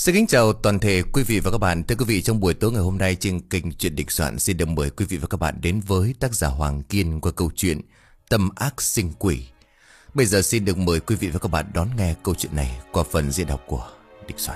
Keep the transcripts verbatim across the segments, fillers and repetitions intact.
Xin kính chào toàn thể quý vị và các bạn. Thưa quý vị, trong buổi tối ngày hôm nay trên kênh Chuyện Định Soạn xin được mời quý vị và các bạn đến với tác giả Hoàng Kiên qua câu chuyện Tâm Ác Sinh Quỷ. Bây giờ xin được mời quý vị và các bạn đón nghe câu chuyện này qua phần diễn đọc của Định Soạn.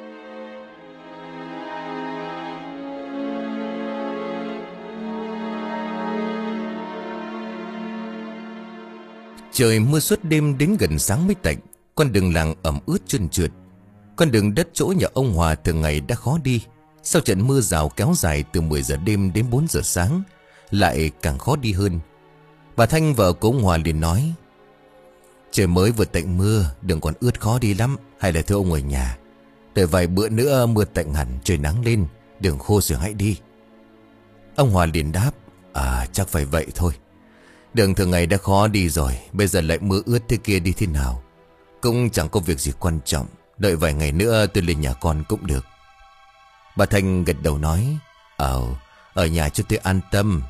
Trời mưa suốt đêm đến gần sáng mới tạnh. Con đường làng ẩm ướt trơn trượt. Con đường đất chỗ nhà ông Hòa thường ngày đã khó đi. Sau trận mưa rào kéo dài từ mười giờ đêm đến bốn giờ sáng, lại càng khó đi hơn. Bà Thanh vợ của ông Hòa liền nói: Trời mới vừa tạnh mưa, đường còn ướt khó đi lắm. Hay là thưa ông ở nhà, đợi vài bữa nữa mưa tạnh hẳn, trời nắng lên, đường khô rồi hãy đi. Ông Hòa liền đáp: À chắc phải vậy thôi. Đường thường ngày đã khó đi rồi, bây giờ lại mưa ướt thế kia đi thế nào cũng chẳng có việc gì quan trọng. Đợi vài ngày nữa tôi lên nhà con cũng được. Bà Thanh gật đầu nói: Ờ, ở nhà cho tôi an tâm.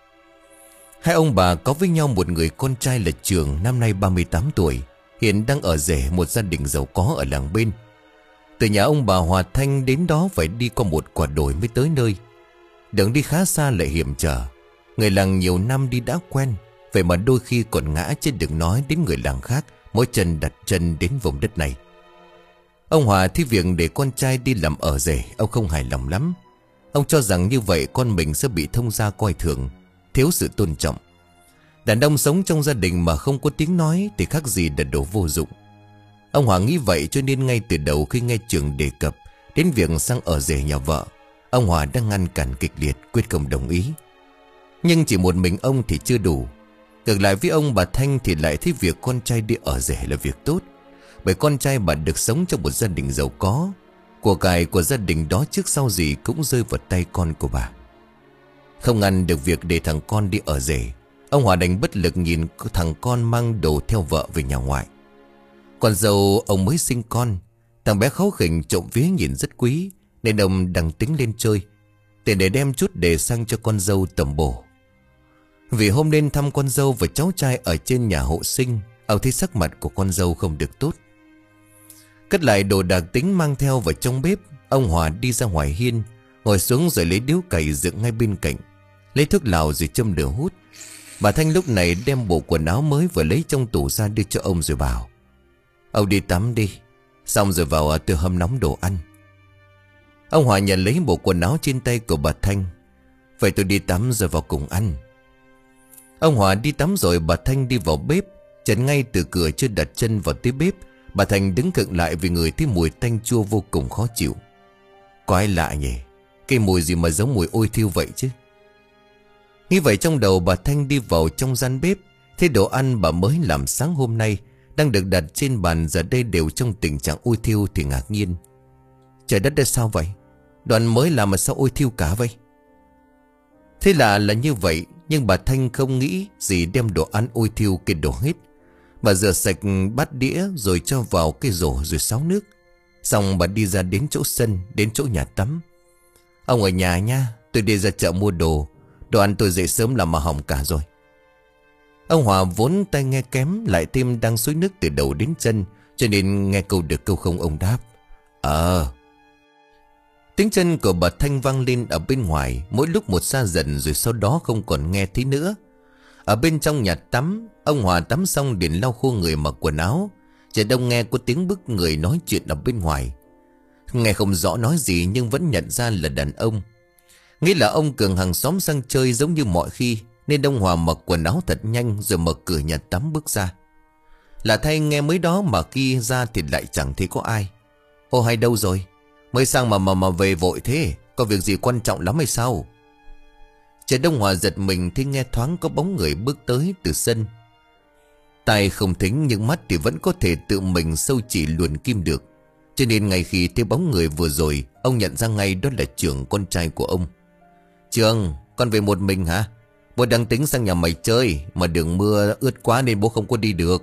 Hai ông bà có với nhau một người con trai là Trường, năm nay ba mươi tám tuổi, hiện đang ở rể một gia đình giàu có ở làng bên. Từ nhà ông bà Hòa Thanh đến đó phải đi qua một quả đồi mới tới nơi. Đường đi khá xa lại hiểm trở. Người làng nhiều năm đi đã quen, vậy mà đôi khi còn ngã chứ đừng nói đến người làng khác mỗi chân đặt chân đến vùng đất này. Ông Hòa thi việc để con trai đi làm ở rể, ông không hài lòng lắm. Ông cho rằng như vậy con mình sẽ bị thông gia coi thường, thiếu sự tôn trọng. Đàn ông sống trong gia đình mà không có tiếng nói thì khác gì là đồ vô dụng. Ông Hòa nghĩ vậy cho nên ngay từ đầu khi nghe Trường đề cập đến việc sang ở rể nhà vợ, ông Hòa đang ngăn cản kịch liệt, quyết không đồng ý. Nhưng chỉ một mình ông thì chưa đủ. Ngược lại với ông bà Thanh thì lại thấy việc con trai đi ở rể là việc tốt. Bởi con trai bà được sống trong một gia đình giàu có, của cải của gia đình đó trước sau gì cũng rơi vào tay con của bà. Không ngăn được việc để thằng con đi ở rể, ông Hòa đành bất lực nhìn thằng con mang đồ theo vợ về nhà ngoại. Con dâu ông mới sinh con, thằng bé kháu khỉnh trộm vía nhìn rất quý, nên ông đang tính lên chơi, tiền để đem chút để sang cho con dâu tẩm bổ. Vì hôm lên thăm con dâu và cháu trai ở trên nhà hộ sinh, ông thấy sắc mặt của con dâu không được tốt. Cất lại đồ đạc tính mang theo vào trong bếp, ông Hòa đi ra ngoài hiên, ngồi xuống rồi lấy điếu cày dựng ngay bên cạnh, lấy thuốc lào rồi châm lửa hút. Bà Thanh lúc này đem bộ quần áo mới vừa lấy trong tủ ra đưa cho ông rồi bảo: Ông đi tắm đi, xong rồi vào tôi hâm nóng đồ ăn. Ông Hòa nhận lấy bộ quần áo trên tay của bà Thanh: Vậy tôi đi tắm rồi vào cùng ăn. Ông Hòa đi tắm rồi bà Thanh đi vào bếp. Chẳng ngay từ cửa chưa đặt chân vào tới bếp, bà Thanh đứng khựng lại vì ngửi thấy mùi tanh chua vô cùng khó chịu. Quái lạ nhỉ, cái mùi gì mà giống mùi ôi thiêu vậy chứ. Nghĩ vậy trong đầu bà Thanh đi vào trong gian bếp, thấy đồ ăn bà mới làm sáng hôm nay đang được đặt trên bàn giờ đây đều trong tình trạng ôi thiêu thì ngạc nhiên. Trời đất, đây sao vậy? Đồ ăn mới làm mà sao ôi thiêu cả vậy? Thế lạ là như vậy, nhưng bà Thanh không nghĩ gì đem đồ ăn ôi thiêu kia đổ hết. Bà rửa sạch bát đĩa rồi cho vào cái rổ rồi xáo nước. Xong bà đi ra đến chỗ sân, đến chỗ nhà tắm. Ông ở nhà nha, tôi đi ra chợ mua đồ. Đồ ăn tôi dậy sớm làm mà hỏng cả rồi. Ông Hòa vốn tai nghe kém, lại thêm đang xối nước từ đầu đến chân, cho nên nghe câu được câu không ông đáp: Ờ. Tiếng chân của bà Thanh vang lên ở bên ngoài, mỗi lúc một xa dần rồi sau đó không còn nghe thấy nữa. Ở bên trong nhà tắm, ông Hòa tắm xong liền lau khô người mặc quần áo. Trời đông nghe có tiếng bức người nói chuyện ở bên ngoài. Nghe không rõ nói gì nhưng vẫn nhận ra là đàn ông. Nghĩ là ông Cường hàng xóm sang chơi giống như mọi khi, nên ông Hòa mặc quần áo thật nhanh rồi mở cửa nhà tắm bước ra. Là thay nghe mới đó mà khi ra thì lại chẳng thấy có ai. Ô hay đâu rồi? Mới sang mà mà mà về vội thế, có việc gì quan trọng lắm hay sao? Trời đông Hòa giật mình khi nghe thoáng có bóng người bước tới từ sân. Tai không thính nhưng mắt thì vẫn có thể tự mình sâu chỉ luồn kim được. Cho nên ngay khi thấy bóng người vừa rồi, ông nhận ra ngay đó là Trường, con trai của ông. Trường, con về một mình hả? Bố đang tính sang nhà mày chơi, mà đường mưa ướt quá nên bố không có đi được.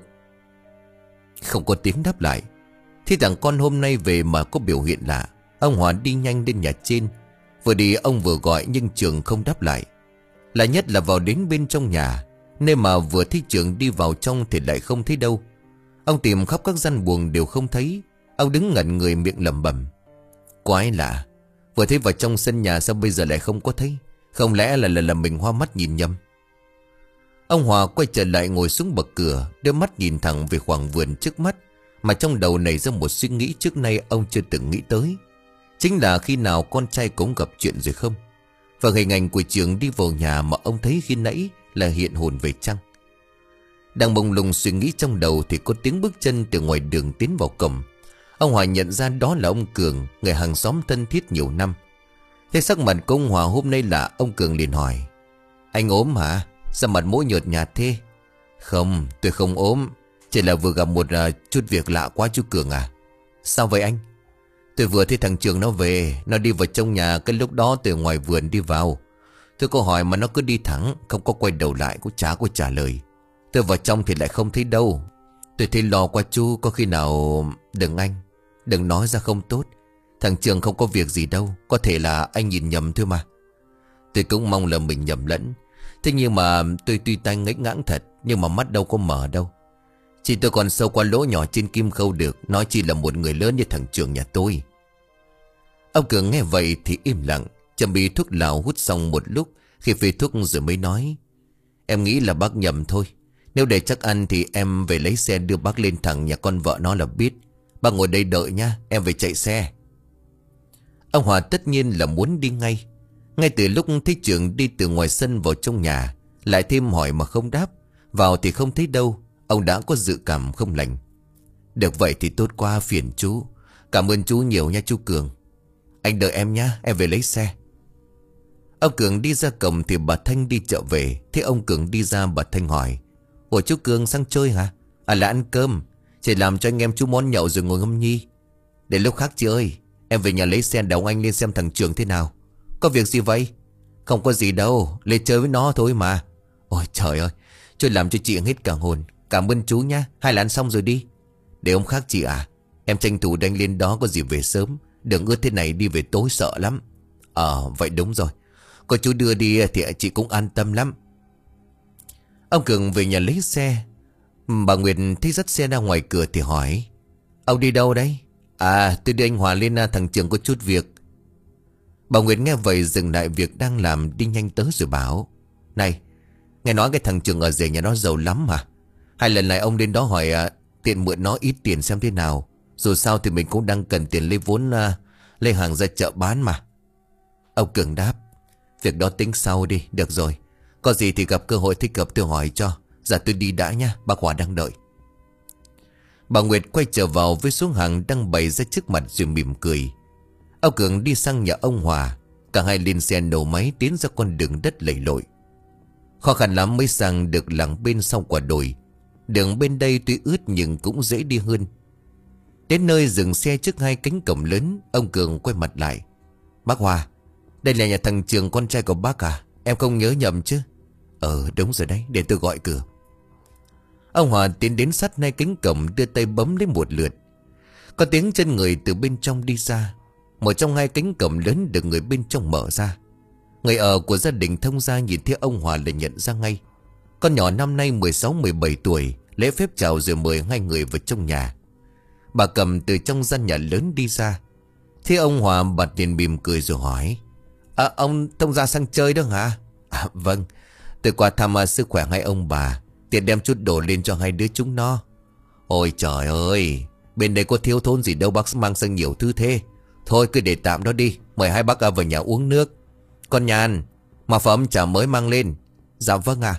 Không có tiếng đáp lại. Thì thằng con hôm nay về mà có biểu hiện lạ. Ông Hòa đi nhanh lên nhà trên. Vừa đi ông vừa gọi nhưng Trường không đáp lại. Lạ nhất là vào đến bên trong nhà, nơi mà vừa thấy Trường đi vào trong thì lại không thấy đâu. Ông tìm khắp các gian buồng đều không thấy. Ông đứng ngẩn người miệng lẩm bẩm: Quái lạ, vừa thấy vào trong sân nhà sao bây giờ lại không có thấy? Không lẽ là là, là mình hoa mắt nhìn nhầm? Ông Hòa quay trở lại ngồi xuống bậc cửa, đưa mắt nhìn thẳng về khoảng vườn trước mắt, mà trong đầu nảy ra một suy nghĩ trước nay ông chưa từng nghĩ tới. Chính là khi nào con trai cũng gặp chuyện rồi không? Và hình ảnh của Trường đi vào nhà mà ông thấy khi nãy là hiện hồn về chăng? Đang bồng lùng suy nghĩ trong đầu thì có tiếng bước chân từ ngoài đường tiến vào cổng. Ông Hòa nhận ra đó là ông Cường, người hàng xóm thân thiết nhiều năm. Thế sắc mặt của ông Hòa hôm nay là ông Cường liền hỏi: Anh ốm hả? Sao mặt mũi nhợt nhạt thế? Không, tôi không ốm, chỉ là vừa gặp một uh, chút việc lạ quá chú Cường à. Sao vậy anh? Tôi vừa thấy thằng Trường nó về, nó đi vào trong nhà, cái lúc đó từ ngoài vườn đi vào. Tôi có hỏi mà nó cứ đi thẳng, không có quay đầu lại, cũng chả có trả lời. Tôi vào trong thì lại không thấy đâu. Tôi thấy lo qua chú, có khi nào... Đừng anh, đừng nói ra không tốt. Thằng Trường không có việc gì đâu, có thể là anh nhìn nhầm thôi mà. Tôi cũng mong là mình nhầm lẫn. Thế nhưng mà tôi tuy tay ngách ngãng thật, nhưng mà mắt đâu có mở đâu. Chỉ tôi còn sâu qua lỗ nhỏ trên kim khâu được, nói chỉ là một người lớn như thằng Trường nhà tôi. Ông Cường nghe vậy thì im lặng, chuẩn bị thuốc lào hút xong một lúc. Khi phê thuốc rồi mới nói: Em nghĩ là bác nhầm thôi. Nếu để chắc ăn thì em về lấy xe đưa bác lên thẳng nhà con vợ nó là biết. Bác ngồi đây đợi nha, em về chạy xe. Ông Hòa tất nhiên là muốn đi ngay. Ngay từ lúc thấy Trường đi từ ngoài sân vào trong nhà, lại thêm hỏi mà không đáp, vào thì không thấy đâu, ông đã có dự cảm không lành. Được vậy thì tốt quá, phiền chú. Cảm ơn chú nhiều nha chú Cường. Anh đợi em nhá, em về lấy xe. Ông Cường đi ra cổng thì bà Thanh đi chợ về. Thế ông Cường đi ra, bà Thanh hỏi: Ủa chú Cường sang chơi hả? À là ăn cơm. Chị làm cho anh em chú món nhậu rồi ngồi ngâm nhi. Để lúc khác chị ơi, em về nhà lấy xe đón anh lên xem thằng Trường thế nào. Có việc gì vậy? Không có gì đâu, lên chơi với nó thôi mà. Ôi trời ơi, chú làm cho chị hết cả hồn. Cảm ơn chú nhá, hay là ăn xong rồi đi. Để hôm khác chị à, em tranh thủ đánh lên đó, có gì về sớm. Đừng ướt thế này đi về tối sợ lắm. Ờ vậy đúng rồi, có chú đưa đi thì chị cũng an tâm lắm. Ông Cường về nhà lấy xe. Bà Nguyệt thấy dắt xe ra ngoài cửa thì hỏi: Ông đi đâu đấy? À tôi đưa anh Hòa lên, thằng Trường có chút việc. Bà Nguyệt nghe vậy dừng lại việc đang làm, đi nhanh tới rồi bảo: Này, nghe nói cái thằng Trường ở rể nhà nó giàu lắm mà. Hai lần này ông đến đó hỏi à, tiện mượn nó ít tiền xem thế nào. Dù sao thì mình cũng đang cần tiền lấy vốn, à, lấy hàng ra chợ bán mà. Ông Cường đáp: Việc đó tính sau đi, được rồi. Có gì thì gặp cơ hội thích hợp tôi hỏi cho. Giờ tôi đi đã nha, bác Hòa đang đợi. Bà Nguyệt quay trở vào với số hàng đang bày ra trước mặt rồi mỉm cười. Ông Cường đi sang nhà ông Hòa. Cả hai lên xe nổ máy tiến ra con đường đất lầy lội. Khó khăn lắm mới sang được làng bên sau quả đồi. Đường bên đây tuy ướt nhưng cũng dễ đi hơn. Đến nơi dừng xe trước hai cánh cổng lớn, ông Cường quay mặt lại: Bác Hòa, đây là nhà thằng Trường con trai của bác à? Em không nhớ nhầm chứ? Ờ đúng rồi đấy, để tôi gọi cửa. Ông Hòa tiến đến sát hai cánh cổng, đưa tay bấm lấy một lượt. Có tiếng chân người từ bên trong đi ra. Một trong hai cánh cổng lớn được người bên trong mở ra. Người ở của gia đình thông gia nhìn thấy ông Hòa là nhận ra ngay. Con nhỏ năm nay mười sáu mười bảy tuổi, lễ phép chào rồi mời hai người vào trong nhà. Bà Cầm từ trong gian nhà lớn đi ra. Thế ông Hòa bật liền mỉm cười rồi hỏi: À ông thông gia sang chơi đó hả? À vâng, tôi qua thăm uh, sức khỏe hai ông bà, tiện đem chút đồ lên cho hai đứa chúng nó. Ôi trời ơi, bên đây có thiếu thốn gì đâu bác mang sang nhiều thứ thế. Thôi cứ để tạm đó đi, mời hai bác vào nhà uống nước. Con Nhàn, mà phẩm trà mới mang lên. Dạ vâng à.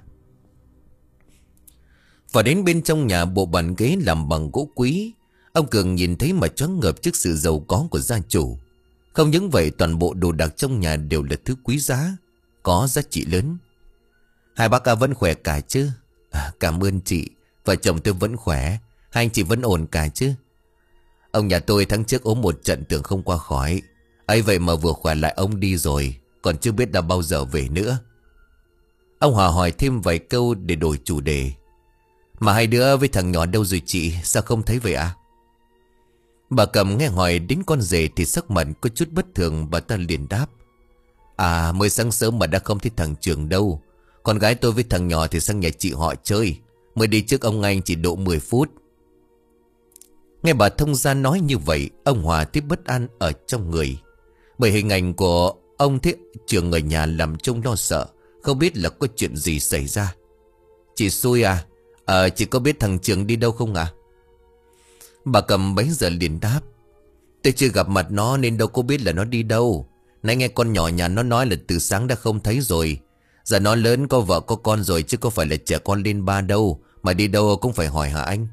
Và đến bên trong nhà, bộ bàn ghế làm bằng gỗ quý. Ông Cường nhìn thấy mà choáng ngợp trước sự giàu có của gia chủ. Không những vậy, toàn bộ đồ đạc trong nhà đều là thứ quý giá, có giá trị lớn. Hai bác à vẫn khỏe cả chứ? À, cảm ơn chị, vợ chồng tôi vẫn khỏe. Hai anh chị vẫn ổn cả chứ? Ông nhà tôi tháng trước ốm một trận tưởng không qua khỏi. ấy vậy mà vừa khỏe lại ông đi rồi, còn chưa biết là bao giờ về nữa. Ông Hòa hỏi thêm vài câu để đổi chủ đề. Mà hai đứa với thằng nhỏ đâu rồi chị? Sao không thấy vậy à? Bà Cầm nghe hỏi đến con rể thì sắc mặt có chút bất thường. Bà ta liền đáp: À mới sáng sớm mà đã không thấy thằng Trường đâu. Con gái tôi với thằng nhỏ thì sang nhà chị họ chơi, mới đi trước ông anh chỉ độ mười phút. Nghe bà thông gia nói như vậy, ông Hòa thấy bất an ở trong người. Bởi hình ảnh của ông thế Trường người nhà làm trông lo sợ, không biết là có chuyện gì xảy ra. Chị xui à? Ờ chị có biết thằng Trường đi đâu không ạ? À? Bà Cầm bấy giờ liền đáp: Tôi chưa gặp mặt nó nên đâu có biết là nó đi đâu. Nãy nghe con nhỏ nhà nó nói là từ sáng đã không thấy rồi. Giờ nó lớn có vợ có con rồi, chứ có phải là trẻ con lên ba đâu. Mà đi đâu cũng phải hỏi hả anh?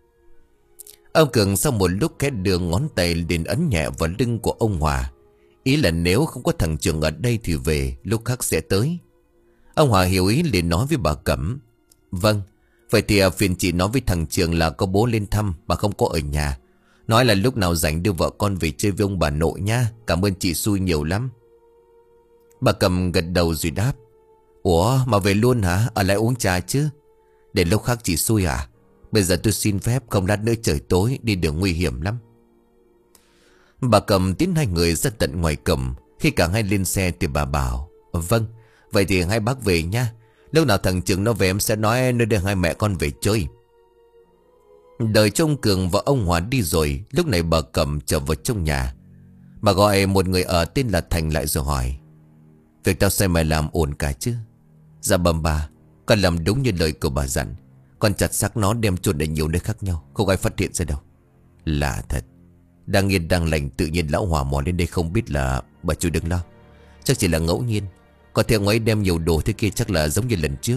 Ông Cường sau một lúc khẽ đưa ngón tay liền ấn nhẹ vào lưng của ông Hòa. Ý là nếu không có thằng Trường ở đây thì về, lúc khác sẽ tới. Ông Hòa hiểu ý liền nói với bà Cẩm: Vâng, vậy thì phiền chị nói với thằng Trường là có bố lên thăm mà không có ở nhà. Nói là lúc nào rảnh đưa vợ con về chơi với ông bà nội nha. Cảm ơn chị xui nhiều lắm. Bà Cẩm gật đầu rồi đáp: Ủa mà về luôn hả? Ở lại uống trà chứ? Để lúc khác chị xui à? Bây giờ tôi xin phép, không lát nữa trời tối, đi đường nguy hiểm lắm. Bà Cẩm tiến hai người ra tận ngoài cổng. Khi cả hai lên xe thì bà bảo: Vâng, vậy thì hai bác về nha. Lúc nào thằng Trường nó về em sẽ nói nơi đưa hai mẹ con về chơi. Đợi cho ông Cường và ông Hòa đi rồi, lúc này bà Cẩm trở vào trong nhà. Bà gọi một người ở tên là Thành lại rồi hỏi: Việc tao xem mày làm ổn cả chứ? Dạ bẩm bà, con làm đúng như lời của bà dặn. Con chặt xác nó đem chôn ở nhiều nơi khác nhau, không ai phát hiện ra đâu. Lạ thật. Đang yên đang lành tự nhiên lão Hòa mò lên đây không biết là... Bà chú đừng lo, chắc chỉ là ngẫu nhiên. Có thể ông ấy đem nhiều đồ thế kia chắc là giống như lần trước.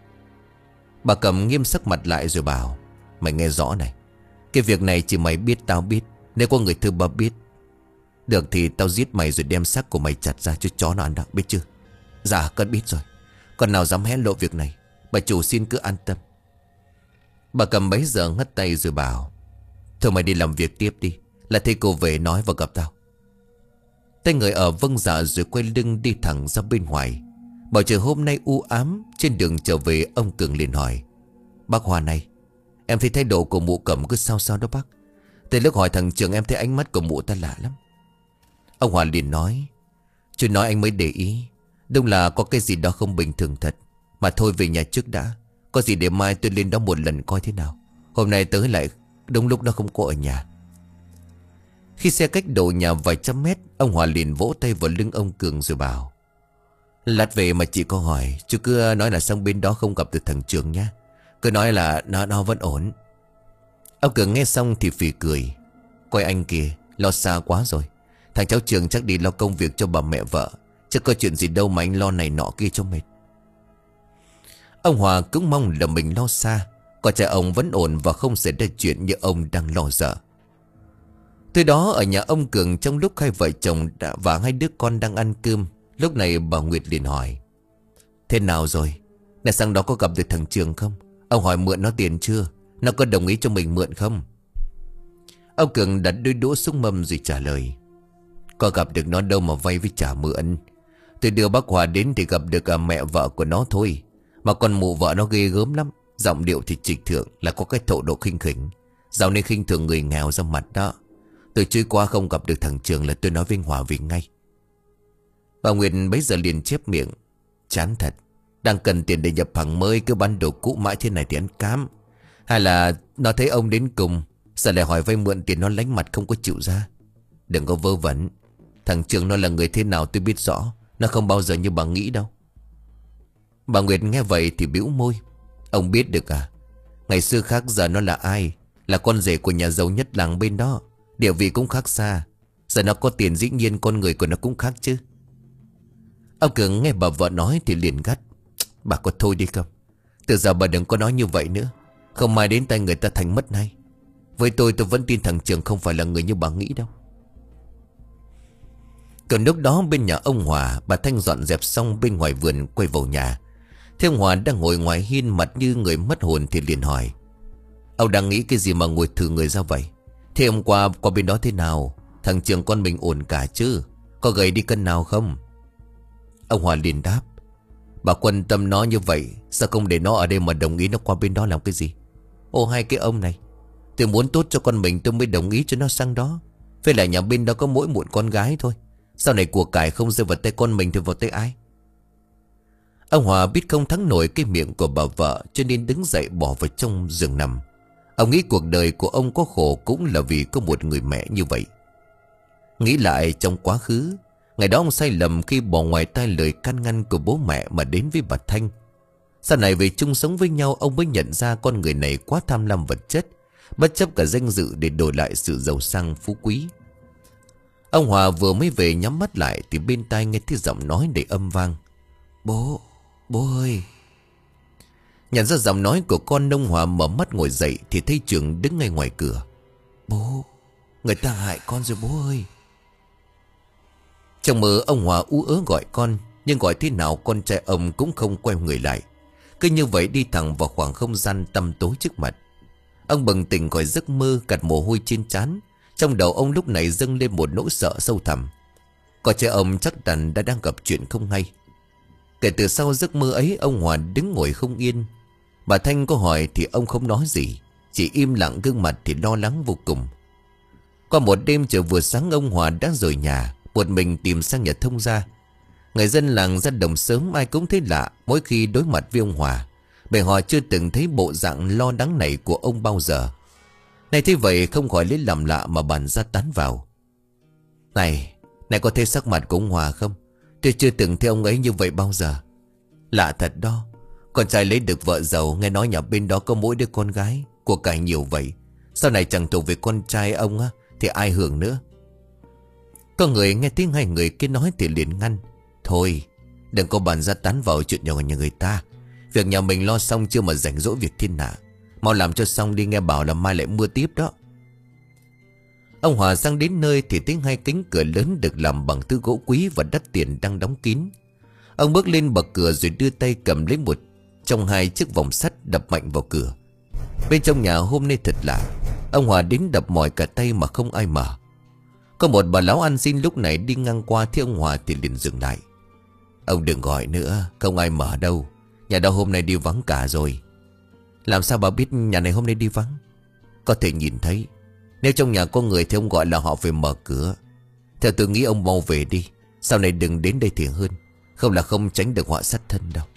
Bà Cẩm nghiêm sắc mặt lại rồi bảo: Mày nghe rõ này, cái việc này chỉ mày biết tao biết. Nếu có người thứ ba biết được thì tao giết mày rồi đem xác của mày chặt ra cho chó nó ăn được, biết chưa? Dạ con biết rồi. Còn nào dám hé lộ việc này. Bà chủ xin cứ an tâm. Bà Cẩm bấy giờ ngắt tay rồi bảo: Thôi mày đi làm việc tiếp đi, là thầy cô về nói và gặp tao. Tay người ở vâng dạ rồi quay lưng đi thẳng ra bên ngoài. Bầu trời hôm nay u ám. Trên đường trở về ông Cường liền hỏi: Bác Hòa này, em thấy thái độ của mụ Cẩm cứ sao sao đó bác. Từ lúc hỏi thằng Trường em thấy ánh mắt của mụ ta lạ lắm. Ông Hòa liền nói: Chú nói anh mới để ý. Đúng là có cái gì đó không bình thường thật. Mà thôi về nhà trước đã. Có gì để mai tôi lên đó một lần coi thế nào. Hôm nay tới lại đúng lúc nó không có ở nhà. Khi xe cách độ nhà vài trăm mét, ông Hòa liền vỗ tay vào lưng ông Cường rồi bảo: Lát về mà chị có hỏi, chú cứ nói là sang bên đó không gặp được thằng Trường nha. Cứ nói là nó, nó vẫn ổn. Ông Cường nghe xong thì phì cười: Coi anh kìa, lo xa quá rồi. Thằng cháu Trường chắc đi lo công việc cho bà mẹ vợ, chứ có chuyện gì đâu mà anh lo này nọ kia cho mệt. Ông Hòa cũng mong là mình lo xa, còn cha ông vẫn ổn và không xảy ra chuyện như ông đang lo sợ. Từ đó ở nhà ông Cường, trong lúc hai vợ chồng đã và hai đứa con đang ăn cơm, lúc này bà Nguyệt liền hỏi: Thế nào rồi? Này sang đó có gặp được thằng Trường không? Ông hỏi mượn nó tiền chưa? Nó có đồng ý cho mình mượn không? Ông Cường đặt đôi đũa xuống mâm rồi trả lời: Có gặp được nó đâu mà vay với trả mượn. Tôi đưa bác Hòa đến thì gặp được à, mẹ vợ của nó thôi. Mà con mụ vợ nó ghê gớm lắm. Giọng điệu thì trịch thượng, là có cái thổ độ khinh khỉnh. Dạo này khinh thường người nghèo ra mặt đó. Tôi trôi qua không gặp được thằng Trường là tôi nói với Hòa về ngay. Bà Nguyệt bấy giờ liền chép miệng: Chán thật. Đang cần tiền để nhập hàng mới, cứ bán đồ cũ mãi thế này thì ăn cám. Hay là nó thấy ông đến cùng, giờ lại hỏi vay mượn tiền, nó lánh mặt không có chịu ra. Đừng có vơ vẩn. Thằng Trường nó là người thế nào tôi biết rõ. Nó không bao giờ như bà nghĩ đâu. Bà Nguyệt nghe vậy thì bĩu môi: Ông biết được à? Ngày xưa khác giờ nó là ai? Là con rể của nhà giàu nhất làng bên đó. Địa vị cũng khác xa. Giờ nó có tiền dĩ nhiên con người của nó cũng khác chứ. Ông Cường nghe bà vợ nói thì liền gắt: Bà có thôi đi không? Từ giờ bà đừng có nói như vậy nữa. Không mai đến tay người ta thành mất hay. Với tôi tôi vẫn tin thằng Trường không phải là người như bà nghĩ đâu. Còn lúc đó bên nhà ông Hòa, bà Thanh dọn dẹp xong bên ngoài vườn quay vào nhà. Thế ông Hòa đang ngồi ngoài hiên, mặt như người mất hồn thì liền hỏi: Ông đang nghĩ cái gì mà ngồi thử người ra vậy? Thế hôm qua qua bên đó thế nào? Thằng Trường con mình ổn cả chứ? Có gầy đi cân nào không? Ông Hòa liền đáp: Bà quan tâm nó như vậy, sao không để nó ở đây mà đồng ý nó qua bên đó làm cái gì? Ô hai cái ông này, tôi muốn tốt cho con mình tôi mới đồng ý cho nó sang đó. Với lại nhà bên đó có mỗi một con gái thôi. Sau này của cải không rơi vào tay con mình thì vào tay ai? Ông Hòa biết không thắng nổi cái miệng của bà vợ, cho nên đứng dậy bỏ vào trong giường nằm. Ông nghĩ cuộc đời của ông có khổ cũng là vì có một người mẹ như vậy. Nghĩ lại trong quá khứ, ngày đó ông sai lầm khi bỏ ngoài tai lời can ngăn của bố mẹ mà đến với bà Thanh. Sau này về chung sống với nhau, ông mới nhận ra con người này quá tham lam vật chất, bất chấp cả danh dự để đổi lại sự giàu sang phú quý. Ông Hòa vừa mới về nhắm mắt lại thì bên tai nghe thấy giọng nói đầy âm vang. Bố, bố ơi. Nhận ra giọng nói của con, ông Hòa mở mắt ngồi dậy thì thấy Trường đứng ngay ngoài cửa. Bố, người ta hại con rồi bố ơi. Trong mơ ông Hòa ú ớ gọi con, nhưng gọi thế nào con trai ông cũng không quay người lại, cứ như vậy đi thẳng vào khoảng không gian tăm tối trước mặt. Ông bừng tỉnh khỏi giấc mơ, gạt mồ hôi trên trán. Trong đầu ông lúc này dâng lên một nỗi sợ sâu thẳm. Con trai ông chắc chắn đã đang gặp chuyện không hay. Kể từ sau giấc mơ ấy, ông Hòa đứng ngồi không yên. Bà Thanh có hỏi thì ông không nói gì, chỉ im lặng, gương mặt thì lo lắng vô cùng. Qua một đêm trời vừa sáng, ông Hòa đã rời nhà, một mình tìm sang nhà thông gia. Người dân làng ra đồng sớm ai cũng thấy lạ mỗi khi đối mặt với ông Hòa, bởi họ chưa từng thấy bộ dạng lo lắng này của ông bao giờ. Này thế vậy không khỏi lấy làm lạ mà bàn ra tán vào. Này, này có thấy sắc mặt của ông Hòa không? Tôi chưa từng thấy ông ấy như vậy bao giờ. Lạ thật đó. Con trai lấy được vợ giàu, nghe nói nhà bên đó có mỗi đứa con gái, của cải nhiều vậy. Sau này chẳng thuộc về con trai ông á, thì ai hưởng nữa? Có người nghe tiếng hai người kia nói thì liền ngăn. Thôi, đừng có bàn ra tán vào chuyện nhỏ nhà người ta. Việc nhà mình lo xong chưa mà rảnh rỗi việc thiên hạ. Mau làm cho xong đi, nghe bảo là mai lại mưa tiếp đó. Ông Hòa sang đến nơi thì thấy hai cánh cửa lớn được làm bằng thứ gỗ quý và đắt tiền đang đóng kín. Ông bước lên bậc cửa rồi đưa tay cầm lấy một trong hai chiếc vòng sắt đập mạnh vào cửa. Bên trong nhà hôm nay thật lạ. Ông Hòa đến đập mỏi cả tay mà không ai mở. Có một bà lão ăn xin lúc này đi ngang qua thấy ông Hòa thì liền dừng lại. Ông đừng gọi nữa, không ai mở đâu. Nhà đó hôm nay đi vắng cả rồi. Làm sao bà biết nhà này hôm nay đi vắng? Có thể nhìn thấy. Nếu trong nhà có người thì ông gọi là họ phải mở cửa. Theo tôi nghĩ ông mau về đi. Sau này đừng đến đây thì hơn. Không là không tránh được họa sát thân đâu.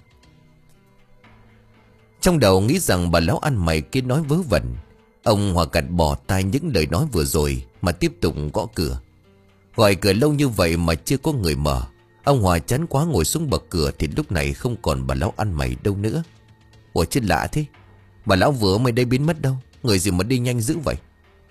Trong đầu nghĩ rằng bà lão ăn mày kia nói vớ vẩn. Ông Hòa gạt bỏ tai những lời nói vừa rồi mà tiếp tục gõ cửa. Gọi cửa lâu như vậy mà chưa có người mở. Ông Hòa chán quá ngồi xuống bậc cửa thì lúc này không còn bà lão ăn mày đâu nữa. Ủa chết lạ thế. Bà lão vừa mới đây biến mất đâu. Người gì mà đi nhanh dữ vậy?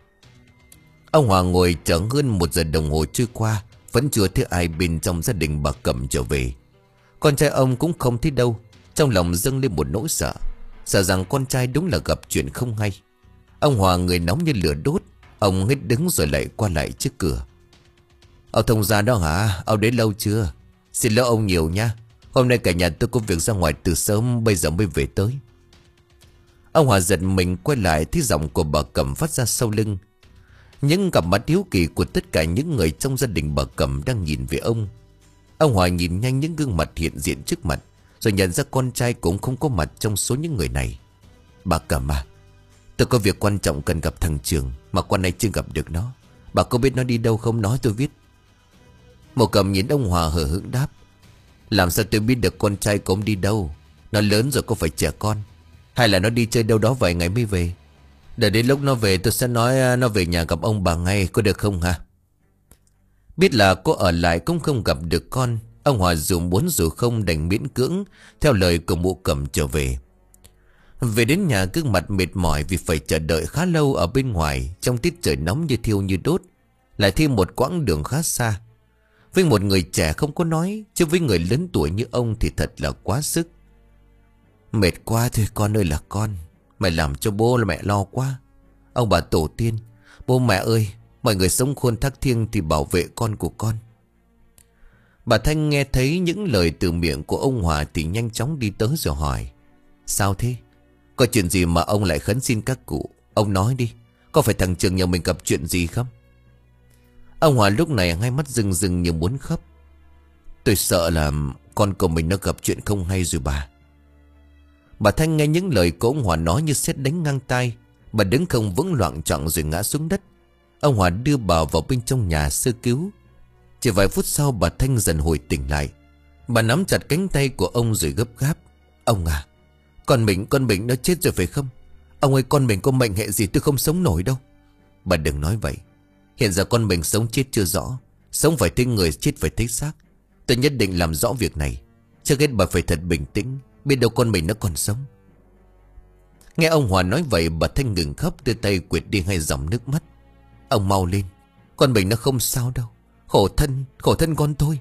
Ông Hòa ngồi chờ hơn một giờ đồng hồ trôi qua, vẫn chưa thấy ai bên trong gia đình bà Cẩm trở về. Con trai ông cũng không thấy đâu. Trong lòng dâng lên một nỗi sợ, sợ rằng con trai đúng là gặp chuyện không hay. Ông Hòa người nóng như lửa đốt. Ông hết đứng rồi lại qua lại trước cửa. Ông thông gia đó hả? Ông đến lâu chưa? Xin lỗi ông nhiều nha. Hôm nay cả nhà tôi có việc ra ngoài từ sớm, bây giờ mới về tới. Ông Hòa giật mình quay lại thấy giọng của bà Cẩm phát ra sau lưng. Những cặp mắt hiếu kỳ của tất cả những người trong gia đình bà Cẩm đang nhìn về ông. Ông Hòa nhìn nhanh những gương mặt hiện diện trước mặt, rồi nhận ra con trai cũng không có mặt trong số những người này. Bà Cẩm à, tôi có việc quan trọng cần gặp thằng Trường, mà quan này chưa gặp được nó. Bà có biết nó đi đâu không, nói tôi biết. Mộ Cẩm nhìn ông Hòa hờ hững đáp. Làm sao tôi biết được con trai của ông đi đâu? Nó lớn rồi có phải trẻ con? Hay là nó đi chơi đâu đó vài ngày mới về? Đợi đến lúc nó về tôi sẽ nói nó về nhà gặp ông bà ngay, có được không hả? Biết là cô ở lại cũng không gặp được con, ông Hòa dù muốn dù không đành miễn cưỡng theo lời của mụ Cẩm trở về. Về đến nhà gương mặt mệt mỏi vì phải chờ đợi khá lâu ở bên ngoài trong tiết trời nóng như thiêu như đốt, lại thêm một quãng đường khá xa. Với một người trẻ không có nói, chứ với người lớn tuổi như ông thì thật là quá sức. Mệt quá thôi con ơi là con. Mày làm cho bố là mẹ lo quá. Ông bà tổ tiên, bố mẹ ơi, mọi người sống khôn thác thiêng thì bảo vệ con của con. Bà Thanh nghe thấy những lời từ miệng của ông Hòa thì nhanh chóng đi tới rồi hỏi. Sao thế? Có chuyện gì mà ông lại khấn xin các cụ? Ông nói đi, có phải thằng Trường nhà mình gặp chuyện gì không? Ông Hòa lúc này hai mắt rưng rưng như muốn khóc. Tôi sợ là con của mình nó gặp chuyện không hay rồi bà. Bà Thanh nghe những lời của ông Hòa nói như sét đánh ngang tai. Bà đứng không vững, loạng choạng rồi ngã xuống đất. Ông Hòa đưa bà vào bên trong nhà sơ cứu. Chỉ vài phút sau bà Thanh dần hồi tỉnh lại. Bà nắm chặt cánh tay của ông rồi gấp gáp. Ông à, con mình, con mình nó chết rồi phải không? Ông ơi, con mình có mệnh hệ gì tôi không sống nổi đâu. Bà đừng nói vậy. Hiện giờ con mình sống chết chưa rõ. Sống phải thấy người, chết phải thấy xác. Tôi nhất định làm rõ việc này. Trước hết bà phải thật bình tĩnh. Biết đâu con mình nó còn sống. Nghe ông Hòa nói vậy, bà Thanh ngừng khóc, đưa tay quệt đi hai dòng nước mắt. Ông mau lên, con mình nó không sao đâu. Khổ thân, khổ thân con thôi.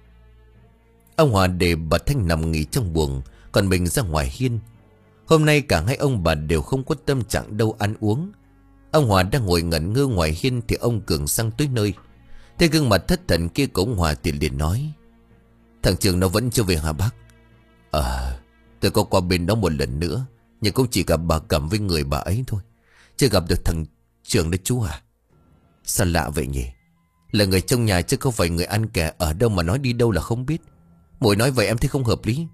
Ông Hòa để bà Thanh nằm nghỉ trong buồng, còn mình ra ngoài hiên. Hôm nay cả hai ông bà đều không có tâm trạng đâu ăn uống. Ông Hòa đang ngồi ngẩn ngơ ngoài hiên thì ông Cường sang tới nơi. Thế gương mặt thất thần kia của ông Hòa thì liền nói: Thằng Trường nó vẫn chưa về hả bác? Ờ, tôi có qua bên đó một lần nữa, nhưng cũng chỉ gặp bà Cẩm với người bà ấy thôi. Chưa gặp được thằng Trường đấy chú à? Sao lạ vậy nhỉ? Là người trong nhà chứ không phải người ăn kẻ ở đâu mà nói đi đâu là không biết. Mội nói vậy em thấy không hợp lý.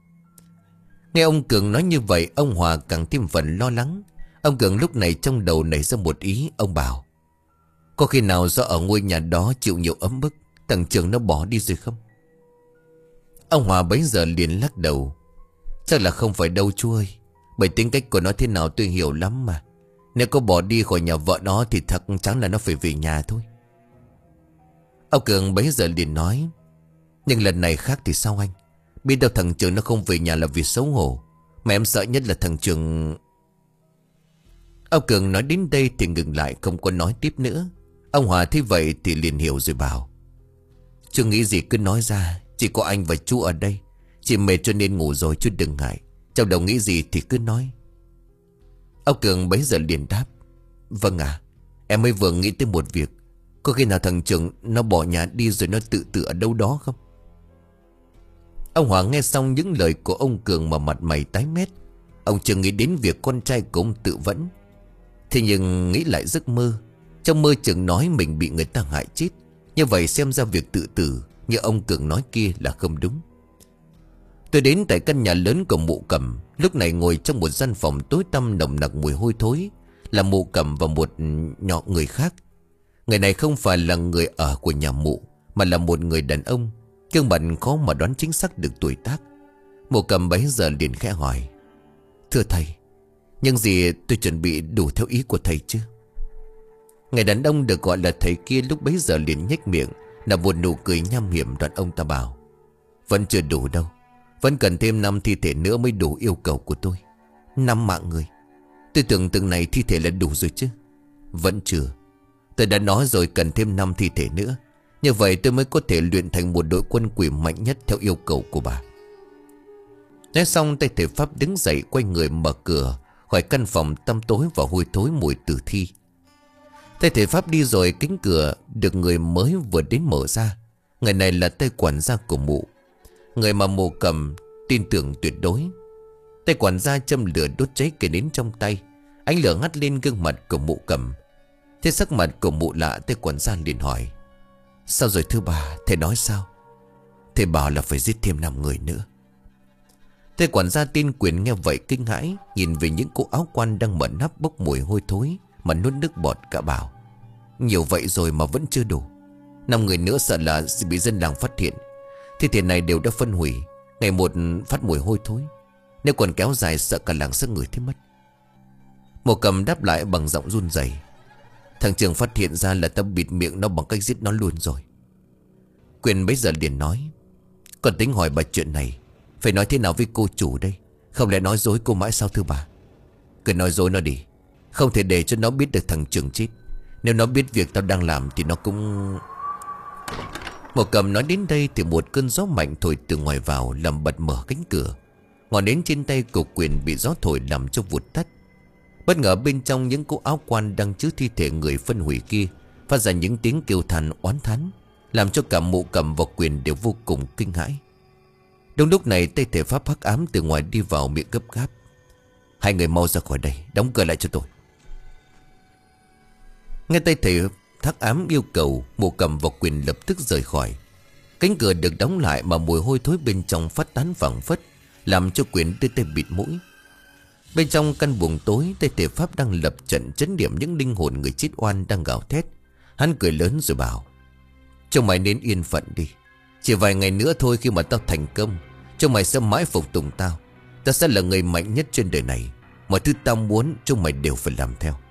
Nghe ông Cường nói như vậy, ông Hòa càng thêm phần lo lắng. Ông Cường lúc này trong đầu nảy ra một ý. Ông bảo: Có khi nào do ở ngôi nhà đó chịu nhiều ấm bức, thằng Trường nó bỏ đi rồi không? Ông Hòa bấy giờ liền lắc đầu: Chắc là không phải đâu chú ơi. Bởi tính cách của nó thế nào tôi hiểu lắm mà. Nếu có bỏ đi khỏi nhà vợ nó thì thật chắn là nó phải về nhà thôi. Ông Cường bấy giờ liền nói: Nhưng lần này khác thì sao anh? Biết đâu thằng Trường nó không về nhà là vì xấu hổ. Mà em sợ nhất là thằng Trường... Ông Cường nói đến đây thì ngừng lại, không có nói tiếp nữa. Ông Hòa thấy vậy thì liền hiểu rồi bảo: Chưa nghĩ gì cứ nói ra. Chỉ có anh và chú ở đây. Chị mệt cho nên ngủ rồi chú đừng ngại. Trong đầu nghĩ gì thì cứ nói. Ông Cường bấy giờ liền đáp: Vâng ạ, à, em mới vừa nghĩ tới một việc. Có khi nào thằng Trường nó bỏ nhà đi rồi nó tự tử ở đâu đó không? Ông Hòa nghe xong những lời của ông Cường mà mặt mày tái mét. Ông chưa nghĩ đến việc con trai của ông tự vẫn. Thế nhưng nghĩ lại giấc mơ. Trong mơ Trường nói mình bị người ta hại chết. Như vậy xem ra việc tự tử như ông Cường nói kia là không đúng. Tôi đến tại căn nhà lớn của mụ Cẩm. Lúc này ngồi trong một gian phòng tối tăm nồng nặc mùi hôi thối là mụ Cẩm và một nhỏ người khác. Người này không phải là người ở của nhà mụ, mà là một người đàn ông. Gương mặt khó mà đoán chính xác được tuổi tác. Mụ Cẩm bấy giờ liền khẽ hỏi: Thưa thầy, những gì tôi chuẩn bị đủ theo ý của thầy chứ? Người đàn ông được gọi là thầy kia lúc bấy giờ liền nhếch miệng, là một nụ cười nham hiểm. Đoạn ông ta bảo: Vẫn chưa đủ đâu. Vẫn cần thêm năm thi thể nữa mới đủ yêu cầu của tôi. Năm mạng người. Tôi tưởng từng này thi thể là đủ rồi chứ. Vẫn chưa. Tôi đã nói rồi, cần thêm năm thi thể nữa. Như vậy tôi mới có thể luyện thành một đội quân quỷ mạnh nhất theo yêu cầu của bà. Nói xong tay thể pháp đứng dậy, quay người mở cửa khỏi căn phòng tăm tối và hôi thối mùi tử thi. Tay thể pháp đi rồi, cánh cửa được người mới vừa đến mở ra. Người này là tay quản gia của mụ, người mà mụ Cẩm tin tưởng tuyệt đối. Tay quản gia châm lửa đốt cháy cây nến trong tay. Ánh lửa ngắt lên gương mặt của mụ Cẩm. Thế sắc mặt của mụ lạ, tay quản gia liền hỏi: Sao rồi thưa bà, thầy nói sao? Thầy bảo là phải giết thêm năm người nữa. Tay quản gia tin quyền nghe vậy kinh hãi, nhìn về những cô áo quan đang mở nắp bốc mùi hôi thối mà nuốt nước bọt cả bảo: Nhiều vậy rồi mà vẫn chưa đủ. Năm người nữa sợ là bị dân làng phát hiện. Thi thể này đều đã phân hủy, ngày một phát mùi hôi thối. Nếu còn kéo dài sợ cả làng sẽ ngửi thấy mất. Mộ Cầm đáp lại bằng giọng run rẩy: Thằng Trường phát hiện ra là ta bịt miệng nó bằng cách giết nó luôn rồi. Quyền bấy giờ liền nói: Còn tính hỏi bà chuyện này phải nói thế nào với cô chủ đây? Không lẽ nói dối cô mãi sao thưa bà? Cứ nói dối nó đi. Không thể để cho nó biết được thằng Trường chết. Nếu nó biết việc tao đang làm thì nó cũng... Mộ Cầm nói đến đây thì một cơn gió mạnh thổi từ ngoài vào, làm bật mở cánh cửa. Ngọn nến trên tay của Quyền bị gió thổi làm cho vụt tắt. Bất ngờ bên trong những cô áo quan đang chứa thi thể người phân hủy kia phát ra những tiếng kêu than oán thán, làm cho cả Mộ Cầm và Quyền đều vô cùng kinh hãi. Đúng lúc này tay thể pháp hắc ám từ ngoài đi vào, miệng gấp gáp: Hai người mau ra khỏi đây, đóng cửa lại cho tôi. Nghe tay thể hắc ám yêu cầu, Mộ Cầm và Quyền lập tức rời khỏi. Cánh cửa được đóng lại mà mùi hôi thối bên trong phát tán phảng phất, làm cho Quyền đưa tay bịt mũi. Bên trong căn buồng tối, tay thể pháp đang lập trận trấn điểm những linh hồn người chết oan đang gào thét. Hắn cười lớn rồi bảo: Chúng mày nên yên phận đi. Chỉ vài ngày nữa thôi, khi mà tao thành công, chúng mày sẽ mãi phục tùng tao. Tao sẽ là người mạnh nhất trên đời này. Mọi thứ tao muốn chúng mày đều phải làm theo.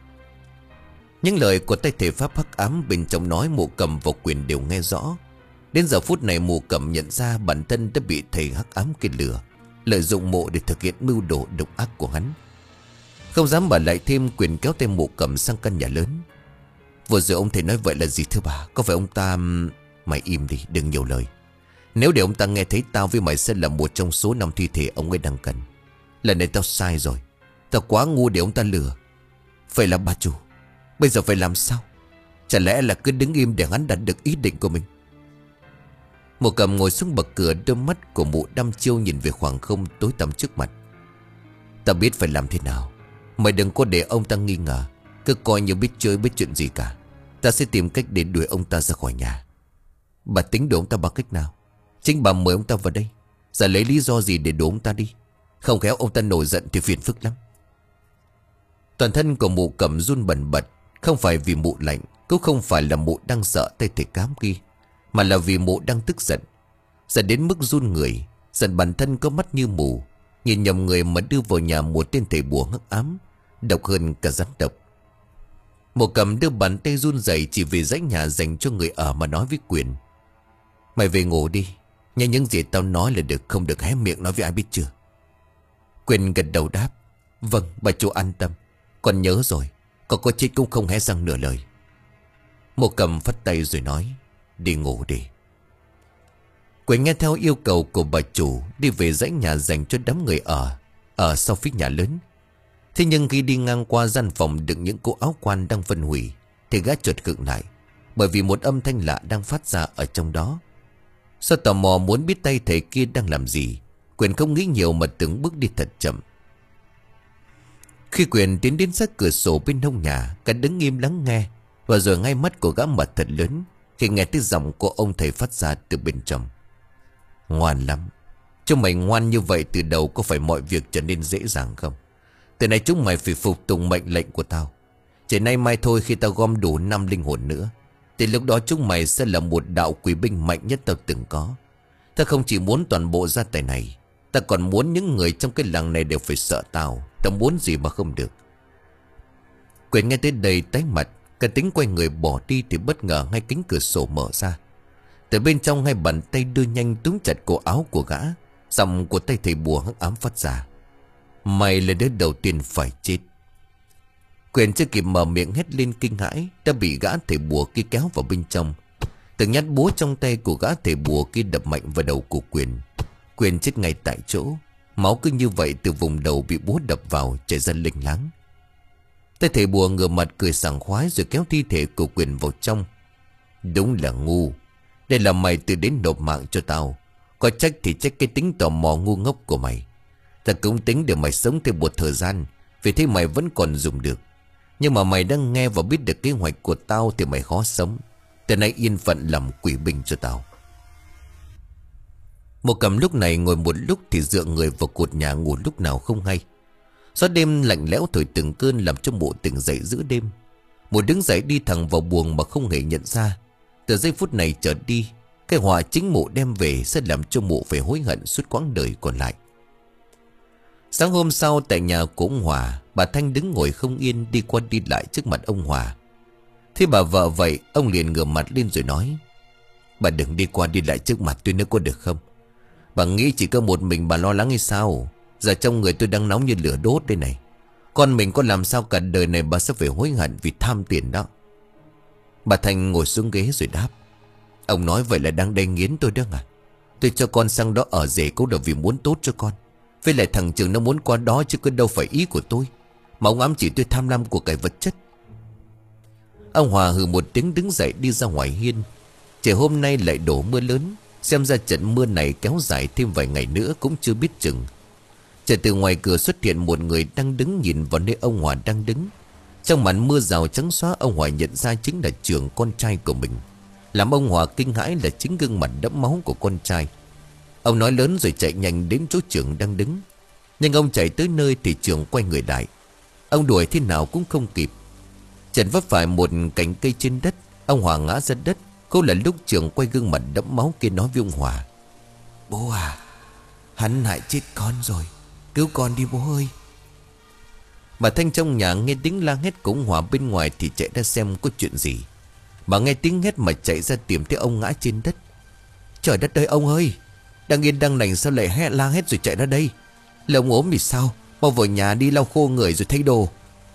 Những lời của tay thể pháp hắc ám bên trong nói Mộ Cầm và Quyền đều nghe rõ. Đến giờ phút này Mộ Cầm nhận ra bản thân đã bị thầy hắc ám kia lừa, lợi dụng Mộ để thực hiện mưu đồ độc ác của hắn. Không dám bà lại thêm, Quyền kéo tay Mộ Cầm sang căn nhà lớn. Vừa rồi ông thầy nói vậy là gì thưa bà? Có phải ông ta... Mày im đi, đừng nhiều lời. Nếu để ông ta nghe thấy tao với mày sẽ là một trong số năm thi thể ông ấy đang cần. Lần này tao sai rồi. Tao quá ngu để ông ta lừa. Phải là bà chủ. Bây giờ phải làm sao? Chả lẽ là cứ đứng im để hắn đạt được ý định của mình? Mộ Cầm ngồi xuống bậc cửa, đôi mắt của mụ đăm chiêu nhìn về khoảng không tối tăm trước mặt. Tao biết phải làm thế nào. Mày đừng có để ông ta nghi ngờ. Cứ coi như biết chơi biết chuyện gì cả. Ta sẽ tìm cách để đuổi ông ta ra khỏi nhà. Bà tính đuổi ông ta bằng cách nào? Chính bà mời ông ta vào đây. Giờ lấy lý do gì để đuổi ông ta đi? Không khéo ông ta nổi giận thì phiền phức lắm. Toàn thân của mụ Cầm run bần bật. Không phải vì mụ lạnh, cũng không phải là mụ đang sợ tay thầy cám kia, mà là vì mụ đang tức giận. Giận đến mức run người. Giận bản thân có mắt như mù, nhìn nhầm người mà đưa vào nhà một tên thầy bùa hắc ám, độc hơn cả rắn độc. Mộ Cầm đưa bàn tay run rẩy chỉ vì dãy nhà dành cho người ở mà nói với Quyền: Mày về ngủ đi. Nhưng những gì tao nói là được, không được hé miệng nói với ai biết chưa? Quyền gật đầu đáp: Vâng, bà chủ an tâm. Con nhớ rồi. Còn có chết cũng không hé răng nửa lời. Mộ Cầm phất tay rồi nói: Đi ngủ đi. Quyền nghe theo yêu cầu của bà chủ, đi về dãy nhà dành cho đám người ở, ở sau phía nhà lớn. Thế nhưng khi đi ngang qua gian phòng đựng những cỗ áo quan đang phân hủy, thì gã chợt khựng lại, bởi vì một âm thanh lạ đang phát ra ở trong đó. Do tò mò muốn biết tay thầy kia đang làm gì, Quyền không nghĩ nhiều mà từng bước đi thật chậm. Khi Quyền tiến đến sát cửa sổ bên hông nhà, cả đứng im lắng nghe. Và rồi ngay mắt của gã mở thật lớn khi nghe tiếng giọng của ông thầy phát ra từ bên trong: Ngoan lắm. Chúng mày ngoan như vậy từ đầu, có phải mọi việc trở nên dễ dàng không? Từ nay chúng mày phải phục tùng mệnh lệnh của tao. Chỉ nay mai thôi, khi tao gom đủ năm linh hồn nữa, thì lúc đó chúng mày sẽ là một đạo quỷ binh mạnh nhất tao từng có. Ta không chỉ muốn toàn bộ gia tài này, ta còn muốn những người trong cái làng này đều phải sợ tao. Tao muốn gì mà không được. Quyền nghe tới đây tái mặt, cả tính quay người bỏ đi thì bất ngờ ngay cánh cửa sổ mở ra. Từ bên trong hai bàn tay đưa nhanh túm chặt cổ áo của gã. Giọng của tay thầy bùa hắc ám phát ra: Mày là đứa đầu tiên phải chết. Quyền chưa kịp mở miệng hét lên kinh hãi, đã bị gã thầy bùa kia kéo vào bên trong. Từng nhát búa trong tay của gã thầy bùa kia đập mạnh vào đầu của Quyền. Quyền chết ngay tại chỗ. Máu cứ như vậy từ vùng đầu bị búa đập vào chảy ra lênh láng. Tay thầy bùa ngửa mặt cười sảng khoái rồi kéo thi thể của Quyền vào trong. Đúng là ngu. Đây là mày tự đến nộp mạng cho tao. Có trách thì trách cái tính tò mò ngu ngốc của mày. Ta cũng tính để mày sống thêm một thời gian, vì thế mày vẫn còn dùng được. Nhưng mà mày đang nghe và biết được kế hoạch của tao thì mày khó sống. Từ nay yên phận làm quỷ binh cho tao. Mộ Cầm lúc này ngồi một lúc thì dựa người vào cột nhà ngủ lúc nào không hay. Gió đêm lạnh lẽo thổi từng cơn làm cho mộ tỉnh dậy giữa đêm. Mộ đứng dậy đi thẳng vào buồng mà không hề nhận ra. Từ giây phút này trở đi, cái họa chính mộ đem về sẽ làm cho mộ phải hối hận suốt quãng đời còn lại. Sáng hôm sau tại nhà của ông Hòa, bà Thanh đứng ngồi không yên, đi qua đi lại trước mặt ông Hòa. Thế bà vợ vậy, ông liền ngửa mặt lên rồi nói: Bà đừng đi qua đi lại trước mặt tôi nữa có được không? Bà nghĩ chỉ có một mình bà lo lắng hay sao? Giờ trong người tôi đang nóng như lửa đốt đây này. Con mình có làm sao cả đời này bà sẽ phải hối hận vì tham tiền đó. Bà Thanh ngồi xuống ghế rồi đáp: Ông nói vậy là đang đay nghiến tôi đó à? Tôi cho con sang đó ở rể cũng là vì muốn tốt cho con. Với lại thằng Trường nó muốn qua đó chứ có đâu phải ý của tôi. Mà ông ám chỉ tôi tham lam của cải vật chất. Ông Hòa hừ một tiếng đứng dậy đi ra ngoài hiên. Trời hôm nay lại đổ mưa lớn. Xem ra trận mưa này kéo dài thêm vài ngày nữa cũng chưa biết chừng. Trời từ ngoài cửa xuất hiện một người đang đứng nhìn vào nơi ông Hòa đang đứng. Trong màn mưa rào trắng xóa, ông Hòa nhận ra chính là Trường, con trai của mình. Làm ông Hòa kinh hãi là chính gương mặt đẫm máu của con trai. Ông nói lớn rồi chạy nhanh đến chỗ Trường đang đứng. Nhưng ông chạy tới nơi thì Trường quay người lại. Ông đuổi thế nào cũng không kịp. Trần vấp phải một cành cây trên đất. Ông Hòa ngã ra đất. Cũng là lúc Trường quay gương mặt đẫm máu kia nói với ông Hòa: Bố à, hắn hại chết con rồi, cứu con đi bố ơi. Bà Thanh trong nhà nghe tiếng la hét của ông Hòa bên ngoài thì chạy ra xem có chuyện gì. Bà nghe tiếng hét mà chạy ra tìm thấy ông ngã trên đất. Trời đất ơi ông ơi, đang yên đang lành sao lại hét la hét rồi chạy ra đây? Là ông ốm thì sao? Mau vào nhà đi lau khô người rồi thay đồ.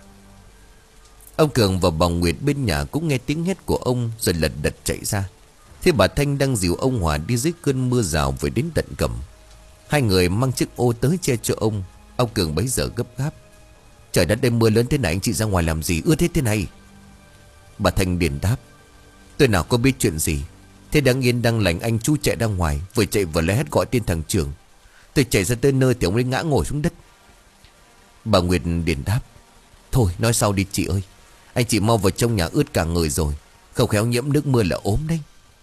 Ông Cường và bà Nguyệt bên nhà cũng nghe tiếng hét của ông rồi lật đật chạy ra. Thế bà Thanh đang dìu ông Hòa đi dưới cơn mưa rào về đến tận cổng. Hai người mang chiếc ô tới che cho ông. Ông Cường bấy giờ gấp gáp. Trời đất đêm mưa lớn thế này anh chị ra ngoài làm gì ướt hết thế này? Bà Thanh liền đáp. Tôi nào có biết chuyện gì. Thế đang yên đang lành anh chú chạy ra ngoài, vừa chạy vừa la hét gọi tên thằng Trường. Tôi chạy ra tới nơi thì ông ấy ngã ngồi xuống đất. Bà Nguyệt liền đáp. Thôi nói sau đi chị ơi. Anh chị mau vào trong nhà ướt cả người rồi. Không khéo nhiễm nước mưa là ốm đấy.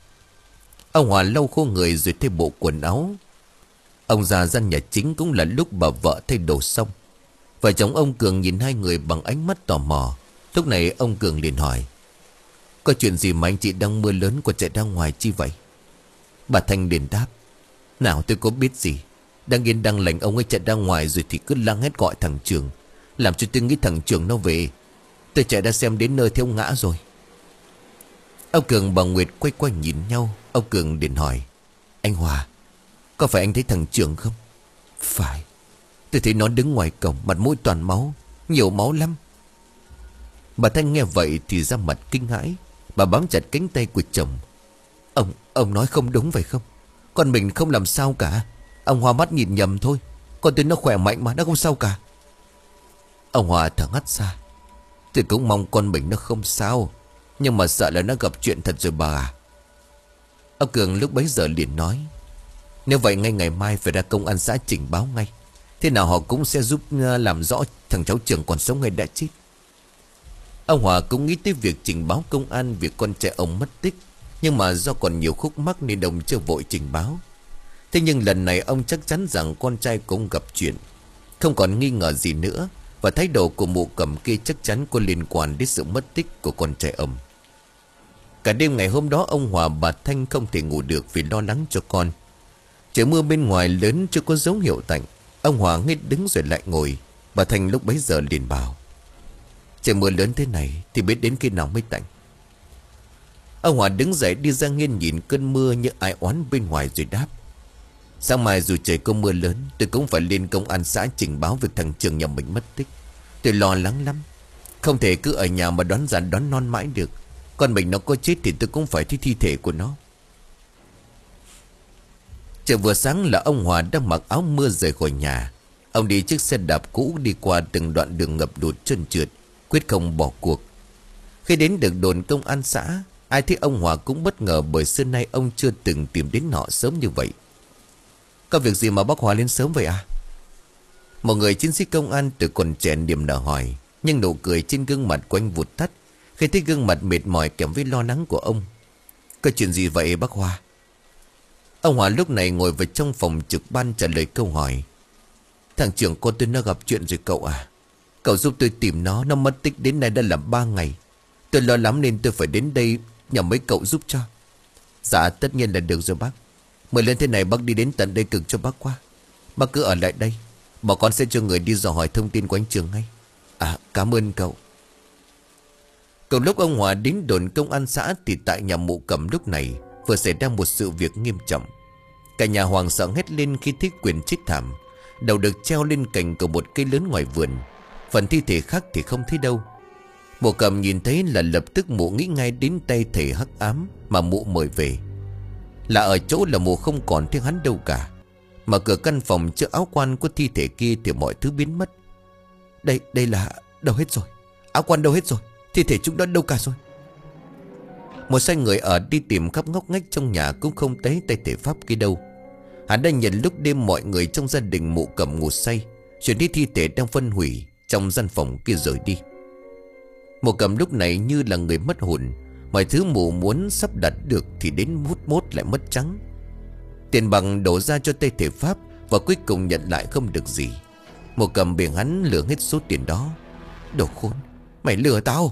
Ông Hòa lau khô người rồi thay bộ quần áo. Ông ra gian nhà chính cũng là lúc bà vợ thay đồ xong. Vợ chồng ông Cường nhìn hai người bằng ánh mắt tò mò. Lúc này ông Cường liền hỏi. Có chuyện gì mà anh chị đang mưa lớn còn chạy ra ngoài chi vậy? Bà Thanh liền đáp. Nào tôi có biết gì. Đang yên đang lành ông ấy chạy ra ngoài rồi thì cứ la hét gọi thằng Trường. Làm cho tôi nghĩ thằng Trường nó về. Tôi chạy ra xem đến nơi thì ông ngã rồi. Ông Cường bà Nguyệt quay quanh nhìn nhau. Ông Cường liền hỏi. Anh Hòa, có phải anh thấy thằng Trường không? Phải. Tôi thấy nó đứng ngoài cổng, mặt mũi toàn máu, nhiều máu lắm. Bà Thanh nghe vậy thì ra mặt kinh hãi. Bà bám chặt cánh tay của chồng. Ông, ông nói không đúng phải không? Con mình không làm sao cả. Ông Hòa mắt nhìn nhầm thôi. Con tôi nó khỏe mạnh mà, nó không sao cả. Ông Hòa thở hắt ra. Tôi cũng mong con mình nó không sao, nhưng mà sợ là nó gặp chuyện thật rồi bà à. Ông Cường lúc bấy giờ liền nói. Nếu vậy ngay ngày mai phải ra công an xã trình báo ngay. Thế nào họ cũng sẽ giúp làm rõ thằng cháu Trường còn sống hay đã chết. Ông Hòa cũng nghĩ tới việc trình báo công an việc con trai ông mất tích. Nhưng mà do còn nhiều khúc mắc nên ông chưa vội trình báo. Thế nhưng lần này ông chắc chắn rằng con trai cũng gặp chuyện. Không còn nghi ngờ gì nữa. Và thái độ của mụ cầm kia chắc chắn có liên quan đến sự mất tích của con trai ông. Cả đêm ngày hôm đó ông Hòa bà Thanh không thể ngủ được vì lo lắng cho con. Trời mưa bên ngoài lớn chưa có dấu hiệu tạnh. Ông Hòa ngay đứng rồi lại ngồi. Bà Thanh lúc bấy giờ liền bảo. Trời mưa lớn thế này thì biết đến khi nào mới tạnh. Ông Hòa đứng dậy đi ra nghiêng nhìn cơn mưa như ai oán bên ngoài rồi đáp. Sáng mai dù trời có mưa lớn, tôi cũng phải lên công an xã trình báo việc thằng Trường nhà mình mất tích. Tôi lo lắng lắm. Không thể cứ ở nhà mà đoán già đoán non mãi được. Con mình nó có chết thì tôi cũng phải thấy thi thể của nó. Trời vừa sáng là ông Hòa đang mặc áo mưa rời khỏi nhà. Ông đi chiếc xe đạp cũ đi qua từng đoạn đường ngập lụt trơn trượt, quyết không bỏ cuộc. Khi đến được đồn công an xã, ai thấy ông Hòa cũng bất ngờ bởi xưa nay ông chưa từng tìm đến họ sớm như vậy. Có việc gì mà bác Hòa lên sớm vậy à? Một người chiến sĩ công an từ còn trẻ niềm nở hỏi. Nhưng nụ cười trên gương mặt của anh vụt tắt khi thấy gương mặt mệt mỏi kèm với lo lắng của ông. Có chuyện gì vậy bác Hòa? Ông Hòa lúc này ngồi vào trong phòng trực ban trả lời câu hỏi. Thằng Trường con tôi nó gặp chuyện rồi cậu à. Cậu giúp tôi tìm nó. Nó mất tích đến nay đã là ba ngày. Tôi lo lắm nên tôi phải đến đây nhờ mấy cậu giúp cho. Dạ tất nhiên là được rồi bác. Mời lên thế này bác đi đến tận đây cực cho bác qua. Bác cứ ở lại đây. Bà con sẽ cho người đi dò hỏi thông tin của anh Trường ngay. À cảm ơn cậu. Cùng lúc ông Hòa đến đồn công an xã thì tại nhà mụ Cẩm lúc này vừa xảy ra một sự việc nghiêm trọng. Cả nhà hoảng sợ hét lên khi thấy Quyền chết thảm. Đầu được treo lên cành của một cây lớn ngoài vườn. Phần thi thể khác thì không thấy đâu. Mụ Cẩm nhìn thấy là lập tức mụ nghĩ ngay đến tay thầy hắc ám mà mụ mời về. Là ở chỗ là mụ không còn thấy hắn đâu cả. Mở cửa căn phòng chứa áo quan của thi thể kia thì mọi thứ biến mất. Đây, đây là... đâu hết rồi? Áo quan đâu hết rồi? Thi thể chúng đó đâu cả rồi? Một sai người ở đi tìm khắp ngóc ngách trong nhà cũng không thấy tay thể pháp kia đâu. Hắn đã nhận lúc đêm mọi người trong gia đình mụ Cẩm ngủ say, chuyển đi thi thể đang phân hủy trong gian phòng kia rời đi. Mụ Cẩm lúc này như là người mất hồn. Mọi thứ mụ muốn sắp đặt được thì đến hút mốt lại mất trắng. Tiền bằng đổ ra cho tay thể pháp và cuối cùng nhận lại không được gì. Mụ Cẩm bị hắn lừa hết số tiền đó. Đồ khốn, mày lừa tao.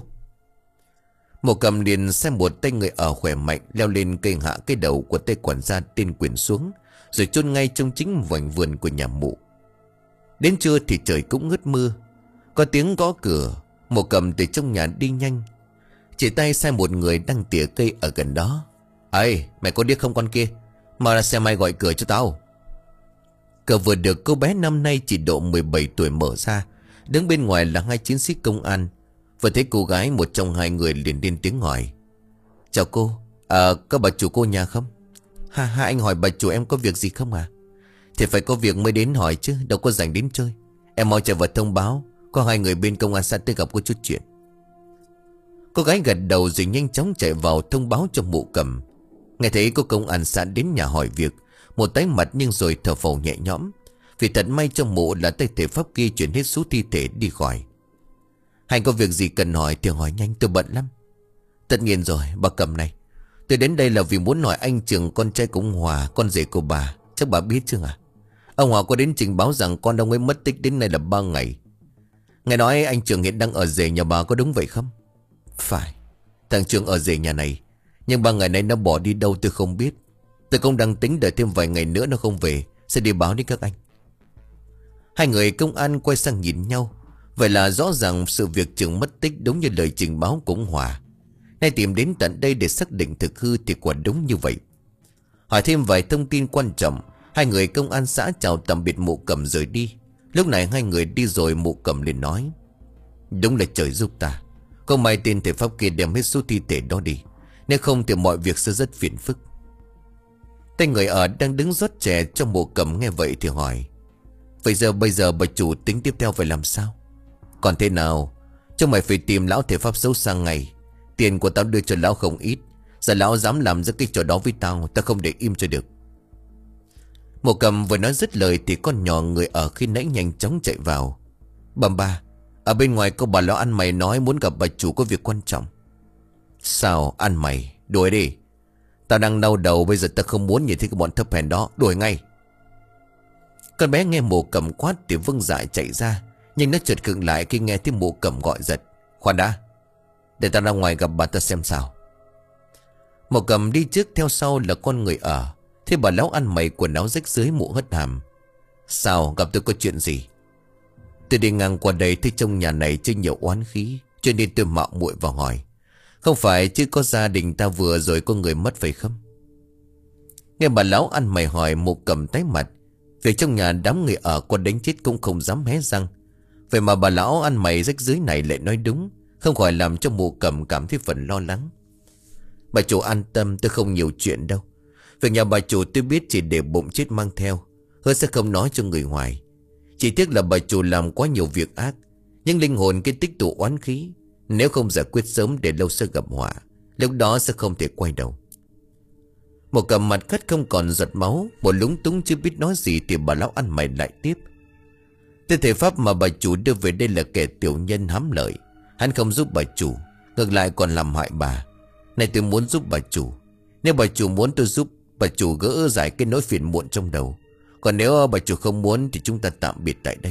Mụ Cẩm liền xem một tay người ở khỏe mạnh leo lên cây hạ cái đầu của tay quản gia tên Quyền xuống, rồi chôn ngay trong chính vành vườn của nhà mụ. Đến trưa thì trời cũng ngớt mưa. Có tiếng gõ cửa. Mộ Cầm từ trong nhà đi nhanh, chỉ tay sai một người đang tỉa cây ở gần đó. Ê, mày có điếc không con kia? Mà ra xe may gọi cửa cho tao. Cửa vừa được cô bé năm nay chỉ độ mười bảy tuổi mở ra. Đứng bên ngoài là hai chiến sĩ công an. Vừa thấy cô gái, một trong hai người liền lên tiếng hỏi. Chào cô, à, có bà chủ cô nhà không? Ha ha, anh hỏi bà chủ em có việc gì không à? Thì phải có việc mới đến hỏi chứ, đâu có rảnh đến chơi. Em mau chạy vào thông báo, có hai người bên công an xã tới gặp có chút chuyện. Cô gái gật đầu rồi nhanh chóng chạy vào thông báo cho Mộ Cầm. Nghe thấy có công an xã đến nhà hỏi việc, một tái mặt nhưng rồi thở phào nhẹ nhõm. Vì thật may cho Mộ là tay thể pháp kia chuyển hết số thi thể đi khỏi. Hay có việc gì cần hỏi thì hỏi nhanh, tôi bận lắm. Tất nhiên rồi, bà Cầm này, tôi đến đây là vì muốn hỏi anh Trường, con trai của ông Hòa, con rể của bà. Chắc bà biết chứ à? Ông Hòa có đến trình báo rằng con ông ấy mất tích đến nay là ba ngày. Nghe nói anh Trường hiện đang ở rể nhà bà, có đúng vậy không? Phải, thằng Trường ở rể nhà này, nhưng ba ngày nay nó bỏ đi đâu tôi không biết. Tôi cũng đang tính đợi thêm vài ngày nữa nó không về, sẽ đi báo đến các anh. Hai người công an quay sang nhìn nhau. Vậy là rõ ràng sự việc Trường mất tích đúng như lời trình báo của ông Hòa. Nay tìm đến tận đây để xác định thực hư thì quả đúng như vậy. Hỏi thêm vài thông tin quan trọng, hai người công an xã chào tạm biệt Mộ Cầm rời đi. Lúc này hai người đi rồi, Mộ Cầm liền nói. Đúng là trời giúp ta, có may tên thể pháp kia đem hết số thi thể đó đi, nếu không thì mọi việc sẽ rất phiền phức. Tên người ở đang đứng rót chè cho Mộ Cầm nghe vậy thì hỏi. Vậy giờ bây giờ bà chủ tính tiếp theo phải làm sao? Còn thế nào? Cho mày phải tìm lão thể pháp xấu sang ngày. Tiền của tao đưa cho lão không ít. Giờ lão dám làm ra cái trò đó với tao, tao không để im cho được. Mộ Cầm vừa nói dứt lời thì con nhỏ người ở khi nãy nhanh chóng chạy vào. Bẩm ba, ở bên ngoài có bà lão ăn mày nói muốn gặp bà chủ có việc quan trọng. Sao ăn mày? Đuổi đi. Tao đang đau đầu, bây giờ tao không muốn nhìn thấy cái bọn thấp hèn đó. Đuổi ngay. Con bé nghe Mộ Cầm quát thì vâng dạ chạy ra. Nhưng nó chợt khựng lại khi nghe thấy Mộ Cầm gọi giật. Khoan đã, để tao ra ngoài gặp bà ta xem sao. Mộ Cầm đi trước, theo sau là con người ở. Thế bà lão ăn mày quần áo rách rưới mụ hất hàm. Sao, gặp tôi có chuyện gì? Tôi đi ngang qua đây thấy trong nhà này chưa nhiều oán khí, cho nên tôi mạo muội vào hỏi. Không phải chứ có gia đình ta vừa rồi có người mất phải không? Nghe bà lão ăn mày hỏi, Mộ Cầm tái mặt. Việc trong nhà đám người ở có đánh chết cũng không dám hé răng. Vậy mà bà lão ăn mày rách rưới này lại nói đúng, không khỏi làm cho Mộ Cầm cảm thấy phần lo lắng. Bà chủ an tâm, tôi không nhiều chuyện đâu. Việc nhà bà chủ tôi biết chỉ để bụng chết mang theo, hứa sẽ không nói cho người ngoài. Chỉ tiếc là bà chủ làm quá nhiều việc ác, nhưng linh hồn cái tích tụ oán khí, nếu không giải quyết sớm để lâu sẽ gặp họa, lúc đó sẽ không thể quay đầu. Một cầm mặt cắt không còn giọt máu, một lúng túng chưa biết nói gì thì bà lão ăn mày lại tiếp. Tên thể pháp mà bà chủ đưa về đây là kẻ tiểu nhân hám lợi. Hắn không giúp bà chủ, ngược lại còn làm hại bà. Này tôi muốn giúp bà chủ. Nếu bà chủ muốn tôi giúp bà chủ gỡ giải cái nỗi phiền muộn trong đầu. Còn nếu bà chủ không muốn thì chúng ta tạm biệt tại đây.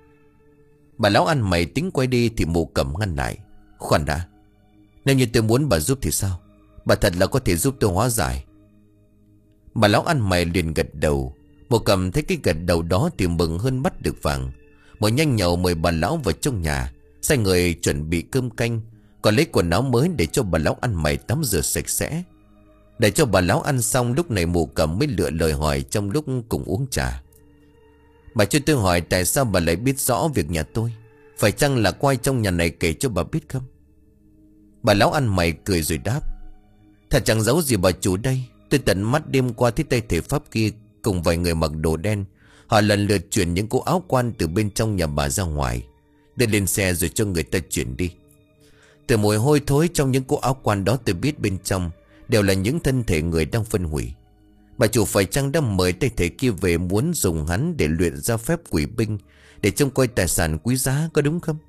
Bà lão ăn mày tính quay đi thì Mộ Cầm ngăn lại. Khoan đã, nếu như tôi muốn bà giúp thì sao? Bà thật là có thể giúp tôi hóa giải. Bà lão ăn mày liền gật đầu. Mộ Cầm thấy cái gật đầu đó thì mừng hơn bắt được vàng. Một nhanh nhậu mời bà lão vào trong nhà, sai người chuẩn bị cơm canh, còn lấy quần áo mới để cho bà lão ăn mày tắm rửa sạch sẽ. Để cho bà lão ăn xong, lúc này Mộ Cầm mới lựa lời hỏi trong lúc cùng uống trà. Bà cho tôi hỏi tại sao bà lại biết rõ việc nhà tôi? Phải chăng là có ai trong nhà này kể cho bà biết không? Bà lão ăn mày cười rồi đáp. Thật chẳng giấu gì bà chủ đây. Tôi tận mắt đêm qua thấy tay thể pháp kia cùng vài người mặc đồ đen. Họ lần lượt chuyển những cỗ áo quan từ bên trong nhà bà ra ngoài, đưa lên xe rồi cho người ta chuyển đi. Từ mùi hôi thối trong những cỗ áo quan đó tôi biết bên trong đều là những thân thể người đang phân hủy. Bà chủ phải chăng đã mời tay thể kia về, muốn dùng hắn để luyện ra phép quỷ binh, để trông coi tài sản quý giá, có đúng không?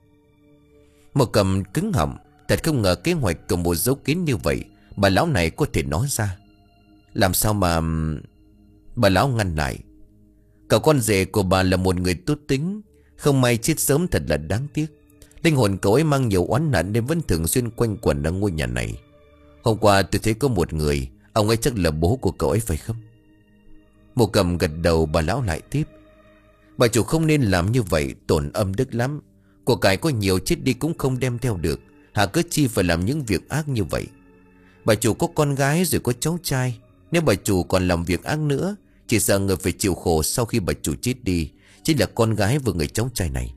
Một Cầm cứng họng. Thật không ngờ kế hoạch của một dấu kín như vậy bà lão này có thể nói ra. Làm sao mà... Bà lão ngăn lại. Cậu con rể của bà là một người tốt tính, không may chết sớm thật là đáng tiếc. Linh hồn cậu ấy mang nhiều oán hận nên vẫn thường xuyên quanh quẩn ở ngôi nhà này. Hôm qua tôi thấy có một người, ông ấy chắc là bố của cậu ấy phải không? Một Cầm gật đầu. Bà lão lại tiếp. Bà chủ không nên làm như vậy, tổn âm đức lắm. Của cải có nhiều chết đi cũng không đem theo được, hà cớ chi phải làm những việc ác như vậy. Bà chủ có con gái rồi có cháu trai, nếu bà chủ còn làm việc ác nữa, chỉ sợ người phải chịu khổ sau khi bà chủ chết đi chính là con gái và người cháu trai này.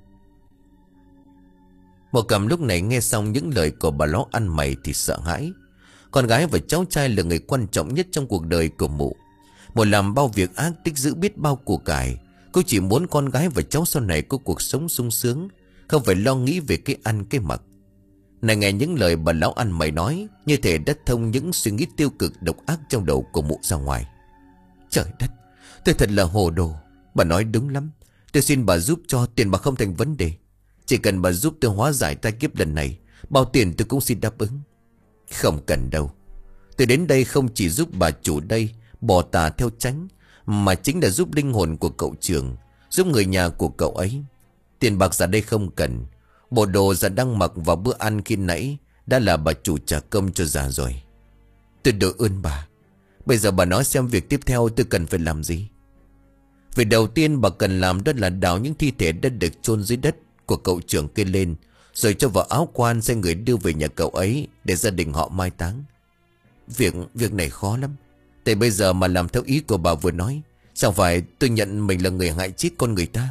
Một Cầm lúc này nghe xong những lời của bà lão ăn mày thì sợ hãi. Con gái và cháu trai là người quan trọng nhất trong cuộc đời của mụ. Mụ làm bao việc ác, tích giữ biết bao của cải. Cô chỉ muốn con gái và cháu sau này có cuộc sống sung sướng, không phải lo nghĩ về cái ăn cái mặc. Này nghe những lời bà lão ăn mày nói, như thể đã thông những suy nghĩ tiêu cực độc ác trong đầu của mụ ra ngoài. Trời đất, tôi thật là hồ đồ. Bà nói đúng lắm. Tôi xin bà giúp cho, tiền bà không thành vấn đề. Chỉ cần bà giúp tôi hóa giải tai kiếp lần này, bao tiền tôi cũng xin đáp ứng. Không cần đâu. Tôi đến đây không chỉ giúp bà chủ đây bỏ tà theo chánh, mà chính là giúp linh hồn của cậu Trường, giúp người nhà của cậu ấy. Tiền bạc ra đây không cần. Bộ đồ già đang mặc vào bữa ăn khi nãy đã là bà chủ trả công cho già rồi. Tôi đội ơn bà. Bây giờ bà nói xem việc tiếp theo tôi cần phải làm gì. Việc đầu tiên bà cần làm đó là đào những thi thể đã được chôn dưới đất của cậu Trưởng kia lên, rồi cho vào áo quan sai người đưa về nhà cậu ấy để gia đình họ mai táng. Việc việc này khó lắm. Tại bây giờ mà làm theo ý của bà vừa nói, chẳng phải tôi nhận mình là người hại chết con người ta.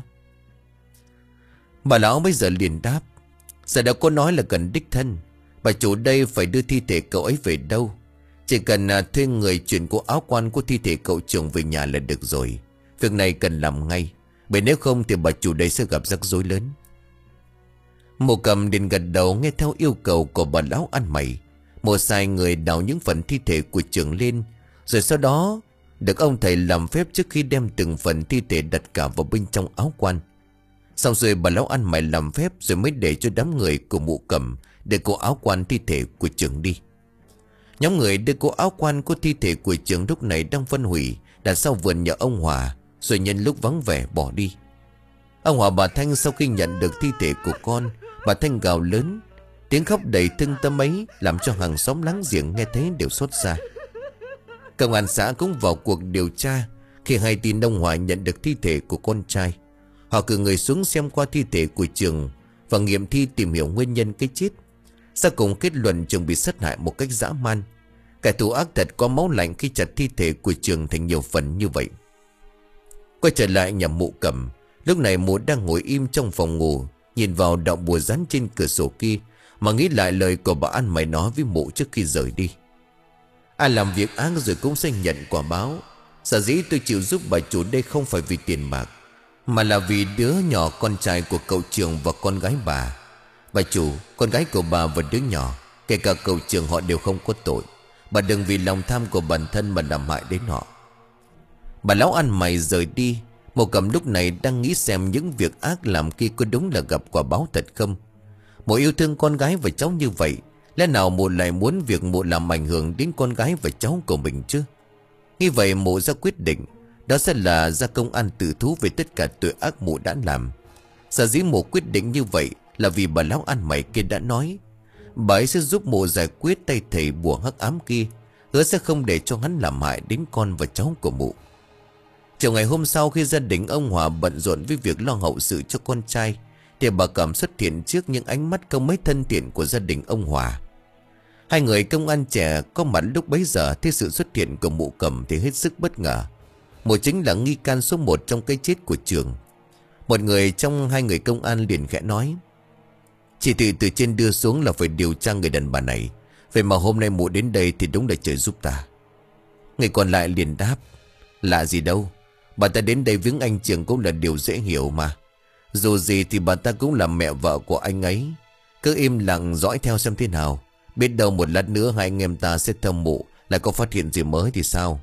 Bà lão bây giờ liền đáp. Giờ đã có nói là cần đích thân. Bà chủ đây phải đưa thi thể cậu ấy về đâu? Chỉ cần à, thuê người chuyển cô áo quan của thi thể cậu Trưởng về nhà là được rồi. Việc này cần làm ngay, bởi nếu không thì bà chủ đây sẽ gặp rắc rối lớn. Mộ Cầm liền gật đầu nghe theo yêu cầu của bà lão ăn mày. Mộ sai người đào những phần thi thể của Trưởng lên, rồi sau đó được ông thầy làm phép trước khi đem từng phần thi thể đặt cả vào bên trong áo quan. Xong rồi bà lão ăn mày làm phép rồi mới để cho đám người của Mộ Cầm để cô áo quan thi thể của Trưởng đi. Nhóm người đưa cô áo quan của thi thể của Trưởng lúc này đang phân hủy đặt sau vườn nhà ông Hòa, rồi nhân lúc vắng vẻ bỏ đi. Ông Hòa bà Thanh sau khi nhận được thi thể của con, bà Thanh gào lớn, tiếng khóc đầy thương tâm ấy làm cho hàng xóm láng giềng nghe thấy đều xót xa. Công an xã cũng vào cuộc điều tra. Khi hay tin ông Hòa nhận được thi thể của con trai, họ cử người xuống xem qua thi thể của Trường và nghiệm thi tìm hiểu nguyên nhân cái chết. Sau cùng kết luận Trường bị sát hại một cách dã man. Kẻ thù ác thật có máu lạnh khi chặt thi thể của Trường thành nhiều phần như vậy. Quay trở lại nhà Mộ Cầm, lúc này mụ đang ngồi im trong phòng ngủ, nhìn vào đạo bùa dán trên cửa sổ kia mà nghĩ lại lời của bà ăn mày nói với mụ trước khi rời đi. Ai làm việc ác rồi cũng sẽ nhận quả báo. Sở dĩ tôi chịu giúp bà chủ đây không phải vì tiền bạc, mà là vì đứa nhỏ con trai của cậu Trường và con gái bà. Bà chủ, con gái của bà và đứa nhỏ, kể cả cậu Trường, họ đều không có tội. Bà đừng vì lòng tham của bản thân mà làm hại đến họ. Bà lão ăn mày rời đi. Mộ Cầm lúc này đang nghĩ xem những việc ác làm kia có đúng là gặp quả báo thật không. Mộ yêu thương con gái và cháu như vậy, lẽ nào mụ lại muốn việc mụ làm ảnh hưởng đến con gái và cháu của mình chứ? Như vậy mụ ra quyết định, đó sẽ là ra công an tự thú về tất cả tội ác mụ đã làm. Sở dĩ mụ quyết định như vậy là vì bà lão ăn mày kia đã nói bà ấy sẽ giúp mụ giải quyết tay thầy bùa hắc ám kia, hứa sẽ không để cho hắn làm hại đến con và cháu của mụ. Chiều ngày hôm sau, khi gia đình ông Hòa bận rộn với việc lo hậu sự cho con trai, thì bà Cầm xuất hiện trước những ánh mắt không mấy thân thiện của gia đình ông Hòa. Hai người công an trẻ có mặt lúc bấy giờ thấy sự xuất hiện của Mộ Cầm thì hết sức bất ngờ. Một chính là nghi can số một trong cái chết của Trường. Một người trong hai người công an liền khẽ nói: chỉ thị từ trên đưa xuống là phải điều tra người đàn bà này. Vậy mà hôm nay mụ đến đây thì đúng là trời giúp ta. Người còn lại liền đáp: lạ gì đâu, bà ta đến đây viếng anh Trường cũng là điều dễ hiểu mà. Dù gì thì bà ta cũng là mẹ vợ của anh ấy. Cứ im lặng dõi theo xem thế nào, biết đâu một lát nữa hai anh em ta sẽ thâm mộ lại có phát hiện gì mới thì sao.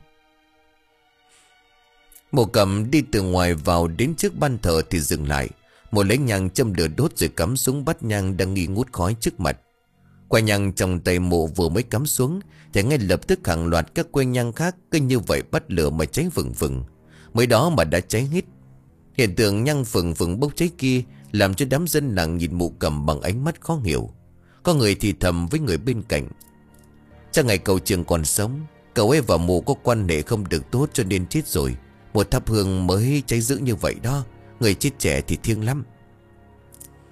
Mộ Cầm đi từ ngoài vào đến trước ban thờ thì dừng lại. Một lấy nhang châm lửa đốt rồi cắm xuống bát nhang đang nghi ngút khói trước mặt. Que nhang trong tay mộ vừa mới cắm xuống thì ngay lập tức hàng loạt các que nhang khác cứ như vậy bắt lửa mà cháy vừng vừng. Mới đó mà đã cháy hết. Hiện tượng nhang phừng phừng bốc cháy kia làm cho đám dân làng nhìn Mộ Cầm bằng ánh mắt khó hiểu. Có người thì thầm với người bên cạnh: chắc ngày cậu Trường còn sống, cậu ấy và mụ có quan hệ không được tốt cho nên chết rồi. Một thắp hương mới cháy dữ như vậy đó. Người chết trẻ thì thiêng lắm.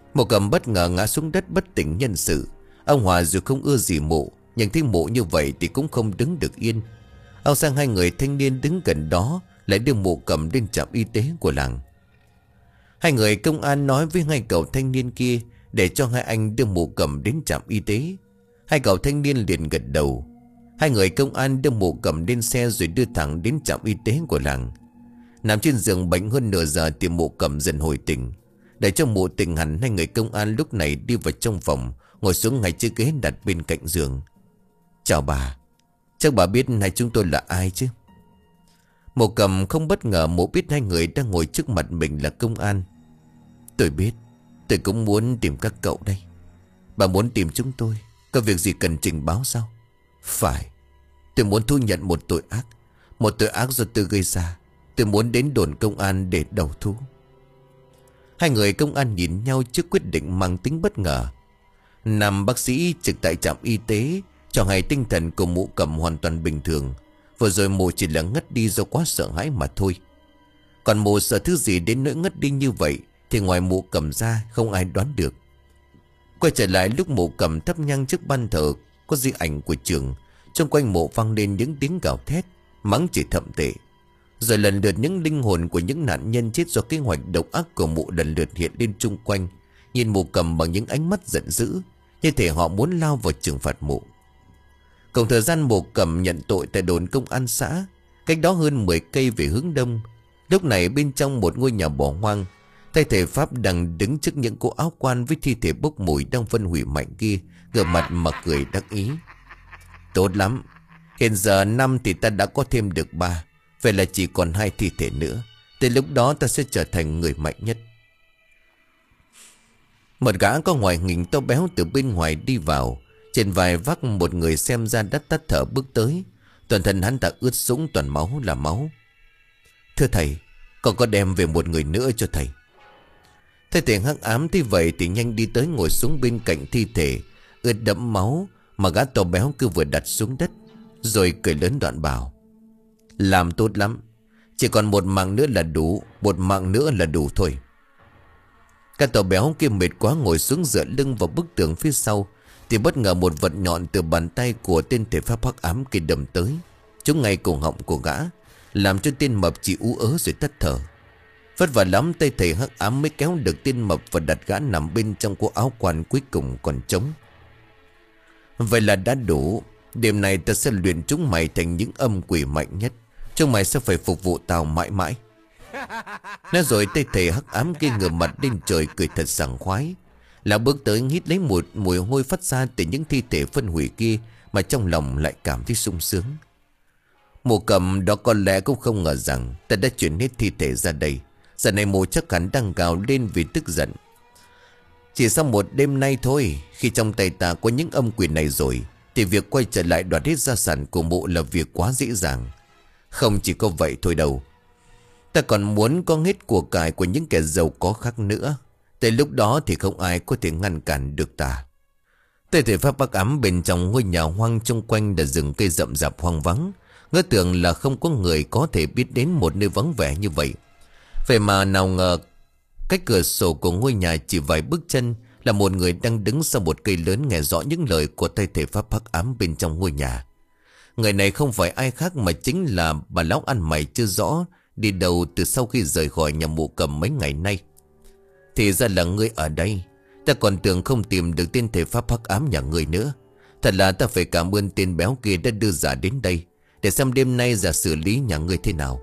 Mộ Cầm bất ngờ ngã xuống đất bất tỉnh nhân sự. Ông Hòa dù không ưa gì Mộ, nhưng thấy Mộ như vậy thì cũng không đứng được yên. Ông sang hai người thanh niên đứng gần đó lại đưa Mộ Cầm lên trạm y tế của làng. Hai người công an nói với hai cậu thanh niên kia để cho hai anh đưa Mộ Cầm đến trạm y tế. Hai cậu thanh niên liền gật đầu. Hai người công an đưa Mộ Cầm lên xe rồi đưa thẳng đến trạm y tế của làng. Nằm trên giường bệnh hơn nửa giờ thì Mộ Cầm dần hồi tỉnh. Để cho Mộ tỉnh hẳn, hai người công an lúc này đi vào trong phòng, ngồi xuống ngay chiếc ghế đặt bên cạnh giường. Chào bà. Chắc bà biết hai chúng tôi là ai chứ? Mộ Cầm không bất ngờ Mộ biết hai người đang ngồi trước mặt mình là công an. Tôi biết. Tôi cũng muốn tìm các cậu đây. Bà muốn tìm chúng tôi, có việc gì cần trình báo sao? Phải. Tôi muốn thu nhận một tội ác. Một tội ác do tôi gây ra. Tôi muốn đến đồn công an để đầu thú. Hai người công an nhìn nhau trước quyết định mang tính bất ngờ. Nam bác sĩ trực tại trạm y tế cho hay tinh thần của Mộ Cầm hoàn toàn bình thường. Vừa rồi Mộ chỉ là ngất đi do quá sợ hãi mà thôi. Còn Mộ sợ thứ gì đến nỗi ngất đi như vậy thì ngoài Mộ Cầm ra không ai đoán được. Quay trở lại lúc Mộ Cầm thắp nhang trước ban thờ có di ảnh của trường. Trong quanh Mộ vang lên những tiếng gào thét, mắng chửi thậm tệ. Rồi lần lượt những linh hồn của những nạn nhân chết do kế hoạch độc ác của Mộ lần lượt hiện lên chung quanh, nhìn Mộ Cầm bằng những ánh mắt giận dữ, như thể họ muốn lao vào trừng phạt Mộ. Cùng thời gian Mộ Cầm nhận tội tại đồn công an xã, cách đó hơn mười cây về hướng đông. Lúc này bên trong một ngôi nhà bỏ hoang, thầy thể Pháp đang đứng trước những cô áo quan với thi thể bốc mùi đang phân hủy mạnh kia, gương mặt mà cười đắc ý. Tốt lắm. Hiện giờ năm thì ta đã có thêm được ba. Vậy là chỉ còn hai thi thể nữa. Tới lúc đó ta sẽ trở thành người mạnh nhất. Một gã có ngoại hình to béo từ bên ngoài đi vào. Trên vai vác một người xem ra đắt tắt thở bước tới. Toàn thân hắn ta ướt sũng toàn máu là máu. Thưa thầy, còn có đem về một người nữa cho thầy. Thầy thể hắc ám thế vậy thì nhanh đi tới ngồi xuống bên cạnh thi thể ướt đẫm máu mà gã to béo cứ vừa đặt xuống đất, rồi cười lớn đoạn bảo: làm tốt lắm. Chỉ còn một mạng nữa là đủ. Một mạng nữa là đủ thôi. Cả to béo kia mệt quá ngồi xuống dựa lưng vào bức tường phía sau thì bất ngờ một vật nhọn từ bàn tay của tên thể Pháp hắc ám kia đâm tới, trúng ngay cổ họng của gã, làm cho tên mập chỉ ú ớ rồi tắt thở. Vất vả lắm tay thầy hắc ám mới kéo được tên mập và đặt gã nằm bên trong cô áo quan cuối cùng còn trống. Vậy là đã đủ. Đêm nay ta sẽ luyện chúng mày thành những âm quỷ mạnh nhất. Chúng mày sẽ phải phục vụ tao mãi mãi. Nói rồi tay thầy hắc ám kia ngửa mặt lên trời cười thật sảng khoái. Là bước tới hít lấy một mùi hôi phát ra từ những thi thể phân hủy kia, mà trong lòng lại cảm thấy sung sướng. Mộ Cầm đó có lẽ cũng không ngờ rằng ta đã chuyển hết thi thể ra đây. Giờ này Mộ chắc hẳn đang gào lên vì tức giận. Chỉ sau một đêm nay thôi, khi trong tay ta có những âm quỷ này rồi, thì việc quay trở lại đoạt hết gia sản của Mộ là việc quá dễ dàng. Không chỉ có vậy thôi đâu. Ta còn muốn có hết của cải của những kẻ giàu có khác nữa. Tới lúc đó thì không ai có thể ngăn cản được ta. Tề thể Pháp hắc ám bên trong ngôi nhà hoang chung quanh là rừng cây rậm rạp hoang vắng. Ngỡ tưởng là không có người có thể biết đến một nơi vắng vẻ như vậy. Vậy mà nào ngờ cách cửa sổ của ngôi nhà chỉ vài bước chân là một người đang đứng sau một cây lớn, nghe rõ những lời của tay thể Pháp hắc ám bên trong ngôi nhà. Người này không phải ai khác mà chính là bà lão ăn mày chưa rõ đi đâu từ sau khi rời khỏi nhà Mộ Cầm mấy ngày nay. Thì ra là ngươi ở đây. Ta còn tưởng không tìm được tên thể Pháp hắc ám nhà ngươi nữa. Thật là ta phải cảm ơn tên béo kia đã đưa giả đến đây, để xem đêm nay giả xử lý nhà ngươi thế nào.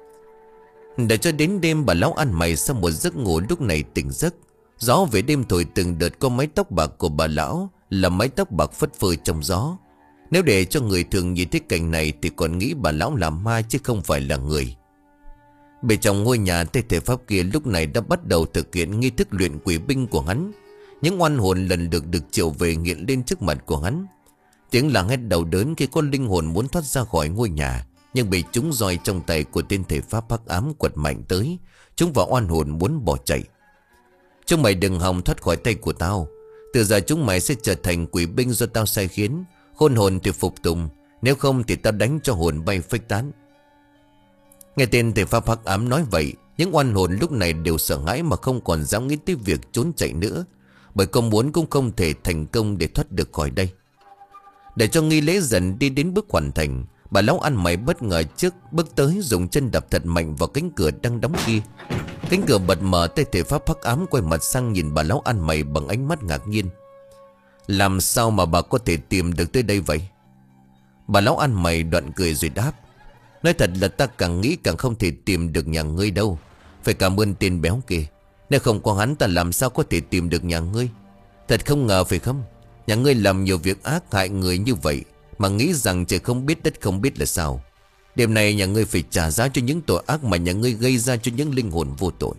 Để cho đến đêm bà lão ăn mày sau một giấc ngủ lúc này tỉnh giấc. Gió về đêm thổi từng đợt, có mái tóc bạc của bà lão là mái tóc bạc phất phơ trong gió. Nếu để cho người thường nhìn thấy cảnh này thì còn nghĩ bà lão là ma chứ không phải là người. Bên trong ngôi nhà, tay thể Pháp kia lúc này đã bắt đầu thực hiện nghi thức luyện quỷ binh của hắn. Những oan hồn lần lượt được triệu về nghiện lên trước mặt của hắn. Tiếng la hét đau đớn khi có linh hồn muốn thoát ra khỏi ngôi nhà, nhưng bị trúng roi trong tay của tên thể Pháp hắc ám quật mạnh tới. Chúng vào oan hồn muốn bỏ chạy. Chúng mày đừng hòng thoát khỏi tay của tao. Từ giờ chúng mày sẽ trở thành quỷ binh do tao sai khiến. Khôn hồn thì phục tùng, nếu không thì tao đánh cho hồn bay phách tán. Nghe tên thể Pháp hắc ám nói vậy, Những oan hồn lúc này đều sợ hãi mà không còn dám nghĩ tới việc trốn chạy nữa, bởi có muốn cũng không thể thành công để thoát được khỏi đây. Để cho nghi lễ dần đi đến bước hoàn thành, bà lão ăn mày bất ngờ trước bước tới, dùng chân đập thật mạnh vào cánh cửa đang đóng kia. Cánh cửa bật mở, tay thể pháp hắc ám quay mặt sang nhìn bà lão ăn mày bằng ánh mắt ngạc nhiên. Làm sao mà bà có thể tìm được tới đây vậy? Bà lão ăn mày đoạn cười rồi đáp: Nói thật là ta càng nghĩ càng không thể tìm được nhà ngươi đâu. Phải cảm ơn tên béo kia. Nếu không có hắn ta làm sao có thể tìm được nhà ngươi. Thật không ngờ phải không? Nhà ngươi làm nhiều việc ác hại người như vậy mà nghĩ rằng trời không biết đất không biết là sao. Đêm nay nhà ngươi phải trả giá cho những tội ác mà nhà ngươi gây ra cho những linh hồn vô tội.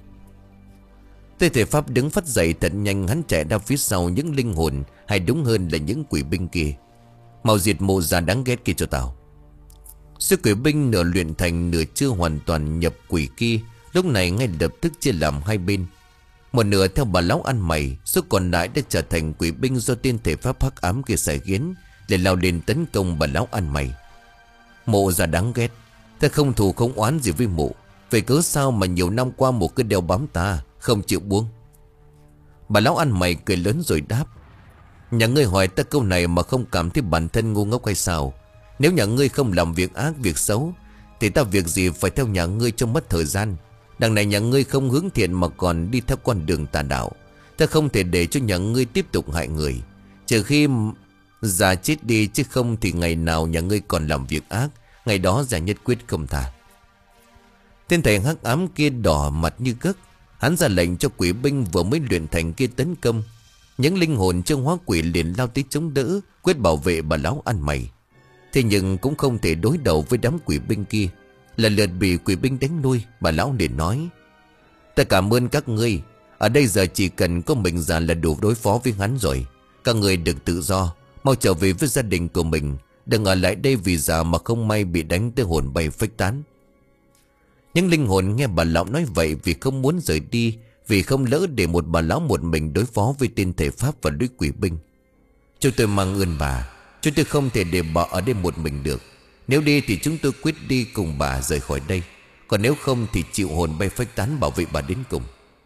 Tê thể pháp đứng phát dậy thật nhanh, hắn chạy ra phía sau những linh hồn, hay đúng hơn là những quỷ binh kia. Mau diệt mộ già đáng ghét kia cho tao. Sư quỷ binh nửa luyện thành nửa chưa hoàn toàn nhập quỷ kia lúc này ngay lập tức chia làm hai bên. Một nửa theo bà lão ăn mày, số còn lại đã trở thành quỷ binh do tiên thể pháp hắc ám kia sai khiến để lao lên tấn công bà lão ăn mày. Mộ già đáng ghét, ta không thù không oán gì với mộ, vậy cớ sao mà nhiều năm qua mộ cứ đeo bám ta, không chịu buông? Bà lão ăn mày cười lớn rồi đáp: Nhà ngươi hỏi ta câu này mà không cảm thấy bản thân ngu ngốc hay sao? Nếu nhà ngươi không làm việc ác việc xấu thì ta việc gì phải theo nhà ngươi cho mất thời gian. Đằng này nhà ngươi không hướng thiện mà còn đi theo con đường tà đạo. Ta không thể để cho nhà ngươi tiếp tục hại người, trừ khi già chết đi, chứ không thì ngày nào nhà ngươi còn làm việc ác, ngày đó già nhất quyết không tha. Tên thầy hắc ám kia đỏ mặt như gấc. Hắn ra lệnh cho quỷ binh vừa mới luyện thành kia tấn công. Những linh hồn trong hóa quỷ liền lao tới chống đỡ, quyết bảo vệ bà lão ăn mày. Thế nhưng cũng không thể đối đầu với đám quỷ binh kia. Lần lượt bị quỷ binh đánh nuôi. Bà lão liền nói: Ta cảm ơn các ngươi. Ở đây giờ chỉ cần có mình già là đủ đối phó với hắn rồi. Các ngươi được tự do, mau trở về với gia đình của mình. Đừng ở lại đây vì già mà không may bị đánh tới hồn bay phách tán. Những linh hồn nghe bà lão nói vậy vì không muốn rời đi, vì không lỡ để một bà lão một mình đối phó với tên thể pháp và lũ quỷ binh. Chúng tôi mang ơn bà, chúng tôi không thể để bà ở đây một mình được. Nếu đi thì chúng tôi quyết đi cùng bà rời khỏi đây, còn nếu không thì chịu hồn bay phách tán bảo vệ bà đến cùng.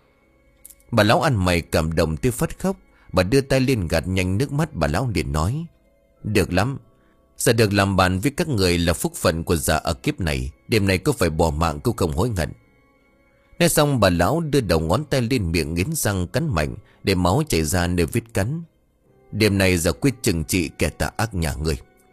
Bà lão ăn mày cảm động tới phát khóc. Bà đưa tay lên gạt nhanh nước mắt. Bà lão liền nói: Được lắm, giờ được làm bạn với các người là phúc phận của già ở kiếp này. Đêm nay có phải bỏ mạng cũng không hối hận. Nói xong bà lão đưa đầu ngón tay lên miệng nghiến răng cắn mạnh để máu chảy ra nơi vết cắn. Đêm nay giờ quyết trừng trị kẻ tà ác nhà người.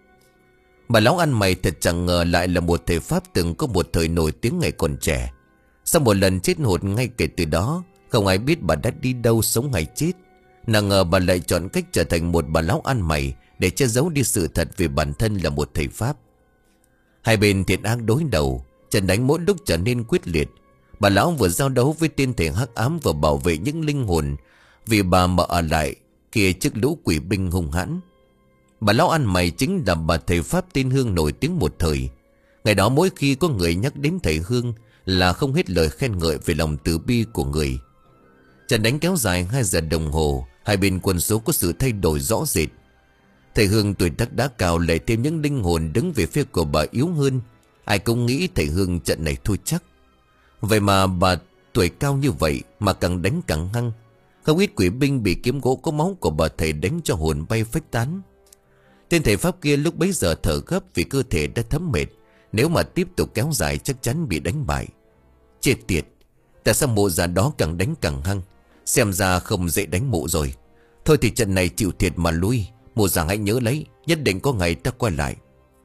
Bà lão ăn mày thật chẳng ngờ lại là một thể pháp từng có một thời nổi tiếng ngày còn trẻ. Sau một lần chết hồn ngay kể từ đó, không ai biết bà đã đi đâu sống hay chết. Nào ngờ bà lại chọn cách trở thành một bà lão ăn mày để che giấu đi sự thật về bản thân là một thầy pháp. Hai bên thiện ác đối đầu, trận đánh mỗi lúc trở nên quyết liệt. Bà lão vừa giao đấu với tiên thể hắc ám, vừa bảo vệ những linh hồn vì bà mà ở lại kia trước lũ quỷ binh hung hãn. Bà lão ăn mày chính là bà thầy pháp tên Hương nổi tiếng một thời. Ngày đó mỗi khi có người nhắc đến thầy Hương là không hết lời khen ngợi về lòng từ bi của người. Trận đánh kéo dài hai giờ đồng hồ, hai bên quân số có sự thay đổi rõ rệt. Thầy Hương tuổi tác đã cao, lại thêm những linh hồn đứng về phía của bà yếu hơn. Ai cũng nghĩ thầy Hương trận này thua chắc. Vậy mà bà tuổi cao như vậy mà càng đánh càng hăng. Không ít quỷ binh bị kiếm gỗ có máu của bà thầy đánh cho hồn bay phách tán. Tên thầy pháp kia lúc bấy giờ thở gấp vì cơ thể đã thấm mệt. Nếu mà tiếp tục kéo dài chắc chắn bị đánh bại. Chết tiệt, tại sao mụ già đó càng đánh càng hăng? Xem ra không dễ đánh mụ rồi. Thôi thì trận này chịu thiệt mà lui. Mụ già hãy nhớ lấy, nhất định có ngày ta quay lại.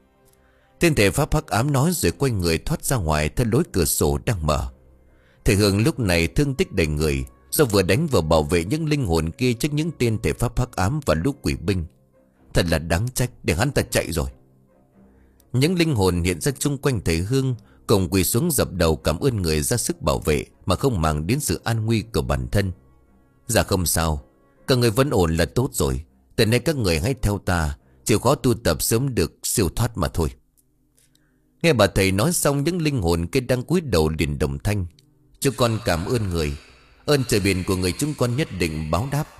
Tên thể pháp hắc ám nói rồi quay người thoát ra ngoài theo lối cửa sổ đang mở. Thầy Hương lúc này thương tích đầy người, do vừa đánh vừa bảo vệ những linh hồn kia trước những tên thể pháp hắc ám và lũ quỷ binh. Thật là đáng trách để hắn ta chạy rồi. Những linh hồn hiện ra chung quanh thầy Hương cùng quỳ xuống dập đầu cảm ơn người ra sức bảo vệ mà không màng đến sự an nguy của bản thân. Dạ không sao, các người vẫn ổn là tốt rồi. Từ nay các người hãy theo ta, chịu khó tu tập sớm được siêu thoát mà thôi. Nghe bà thầy nói xong, những linh hồn kia đang cúi đầu liền đồng thanh: Chúng con cảm ơn người, ơn trời biển của người chúng con nhất định báo đáp.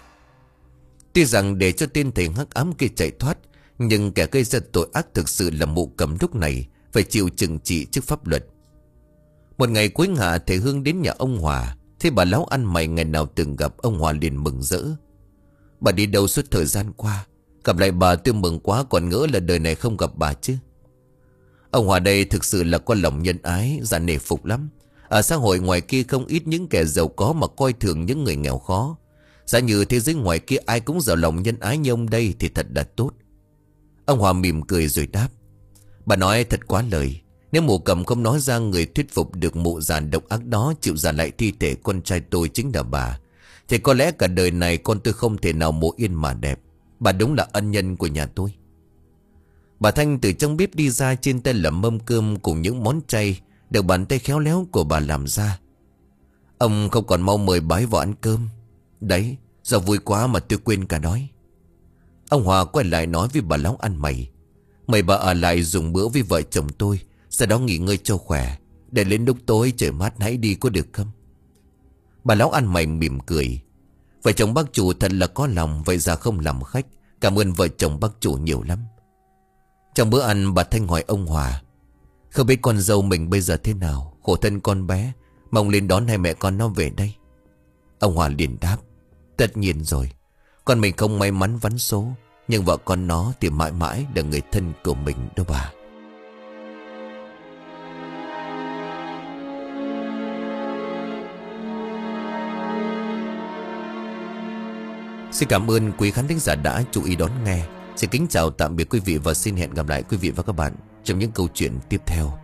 Tuy rằng để cho tên thầy hắc ám kia chạy thoát, nhưng kẻ gây ra tội ác thực sự là mụ cầm lúc này phải chịu trừng trị trước pháp luật. Một ngày cuối hạ thầy Hương đến nhà ông Hòa. Thế bà Lão ăn mày ngày nào từng gặp, ông Hòa liền mừng rỡ. Bà đi đâu suốt thời gian qua? Gặp lại bà tôi mừng quá, còn ngỡ là đời này không gặp bà chứ. Ông Hòa đây thực sự là có lòng nhân ái, dạ nể phục lắm. Ở xã hội ngoài kia không ít những kẻ giàu có mà coi thường những người nghèo khó. Giả như thế giới ngoài kia ai cũng giàu lòng nhân ái như ông đây thì thật là tốt. Ông Hòa mỉm cười rồi đáp. Bà nói thật quá lời. Nếu mụ Cầm không nói ra người thuyết phục được mụ già độc ác đó chịu giả lại thi thể con trai tôi chính là bà, thì có lẽ cả đời này con tôi không thể nào mộ yên mà đẹp. Bà đúng là ân nhân của nhà tôi. Bà Thanh từ trong bếp đi ra, trên tay là mâm cơm cùng những món chay được bàn tay khéo léo của bà làm ra. Ông không còn mau mời bái vào ăn cơm. Đấy, do vui quá mà tôi quên cả nói. Ông Hòa quay lại nói với bà Lão ăn mày. Mời bà ở lại dùng bữa với vợ chồng tôi, sau đó nghỉ ngơi cho khỏe, để đến lúc tối trời mát hãy đi có được không? Bà Lão ăn mày mỉm cười. Vợ chồng bác chủ thật là có lòng, vậy ra không làm khách. Cảm ơn vợ chồng bác chủ nhiều lắm. Trong bữa ăn bà Thanh hỏi ông Hòa. Không biết con dâu mình bây giờ thế nào, khổ thân con bé, mong lên đón hai mẹ con nó về đây. Ông Hòa liền đáp. Tất nhiên rồi. Con mình không may mắn vắn số, nhưng vợ con nó thì mãi mãi là người thân của mình đó bà. Xin cảm ơn quý khán thính giả đã chú ý đón nghe. Xin kính chào tạm biệt quý vị và xin hẹn gặp lại quý vị và các bạn trong những câu chuyện tiếp theo.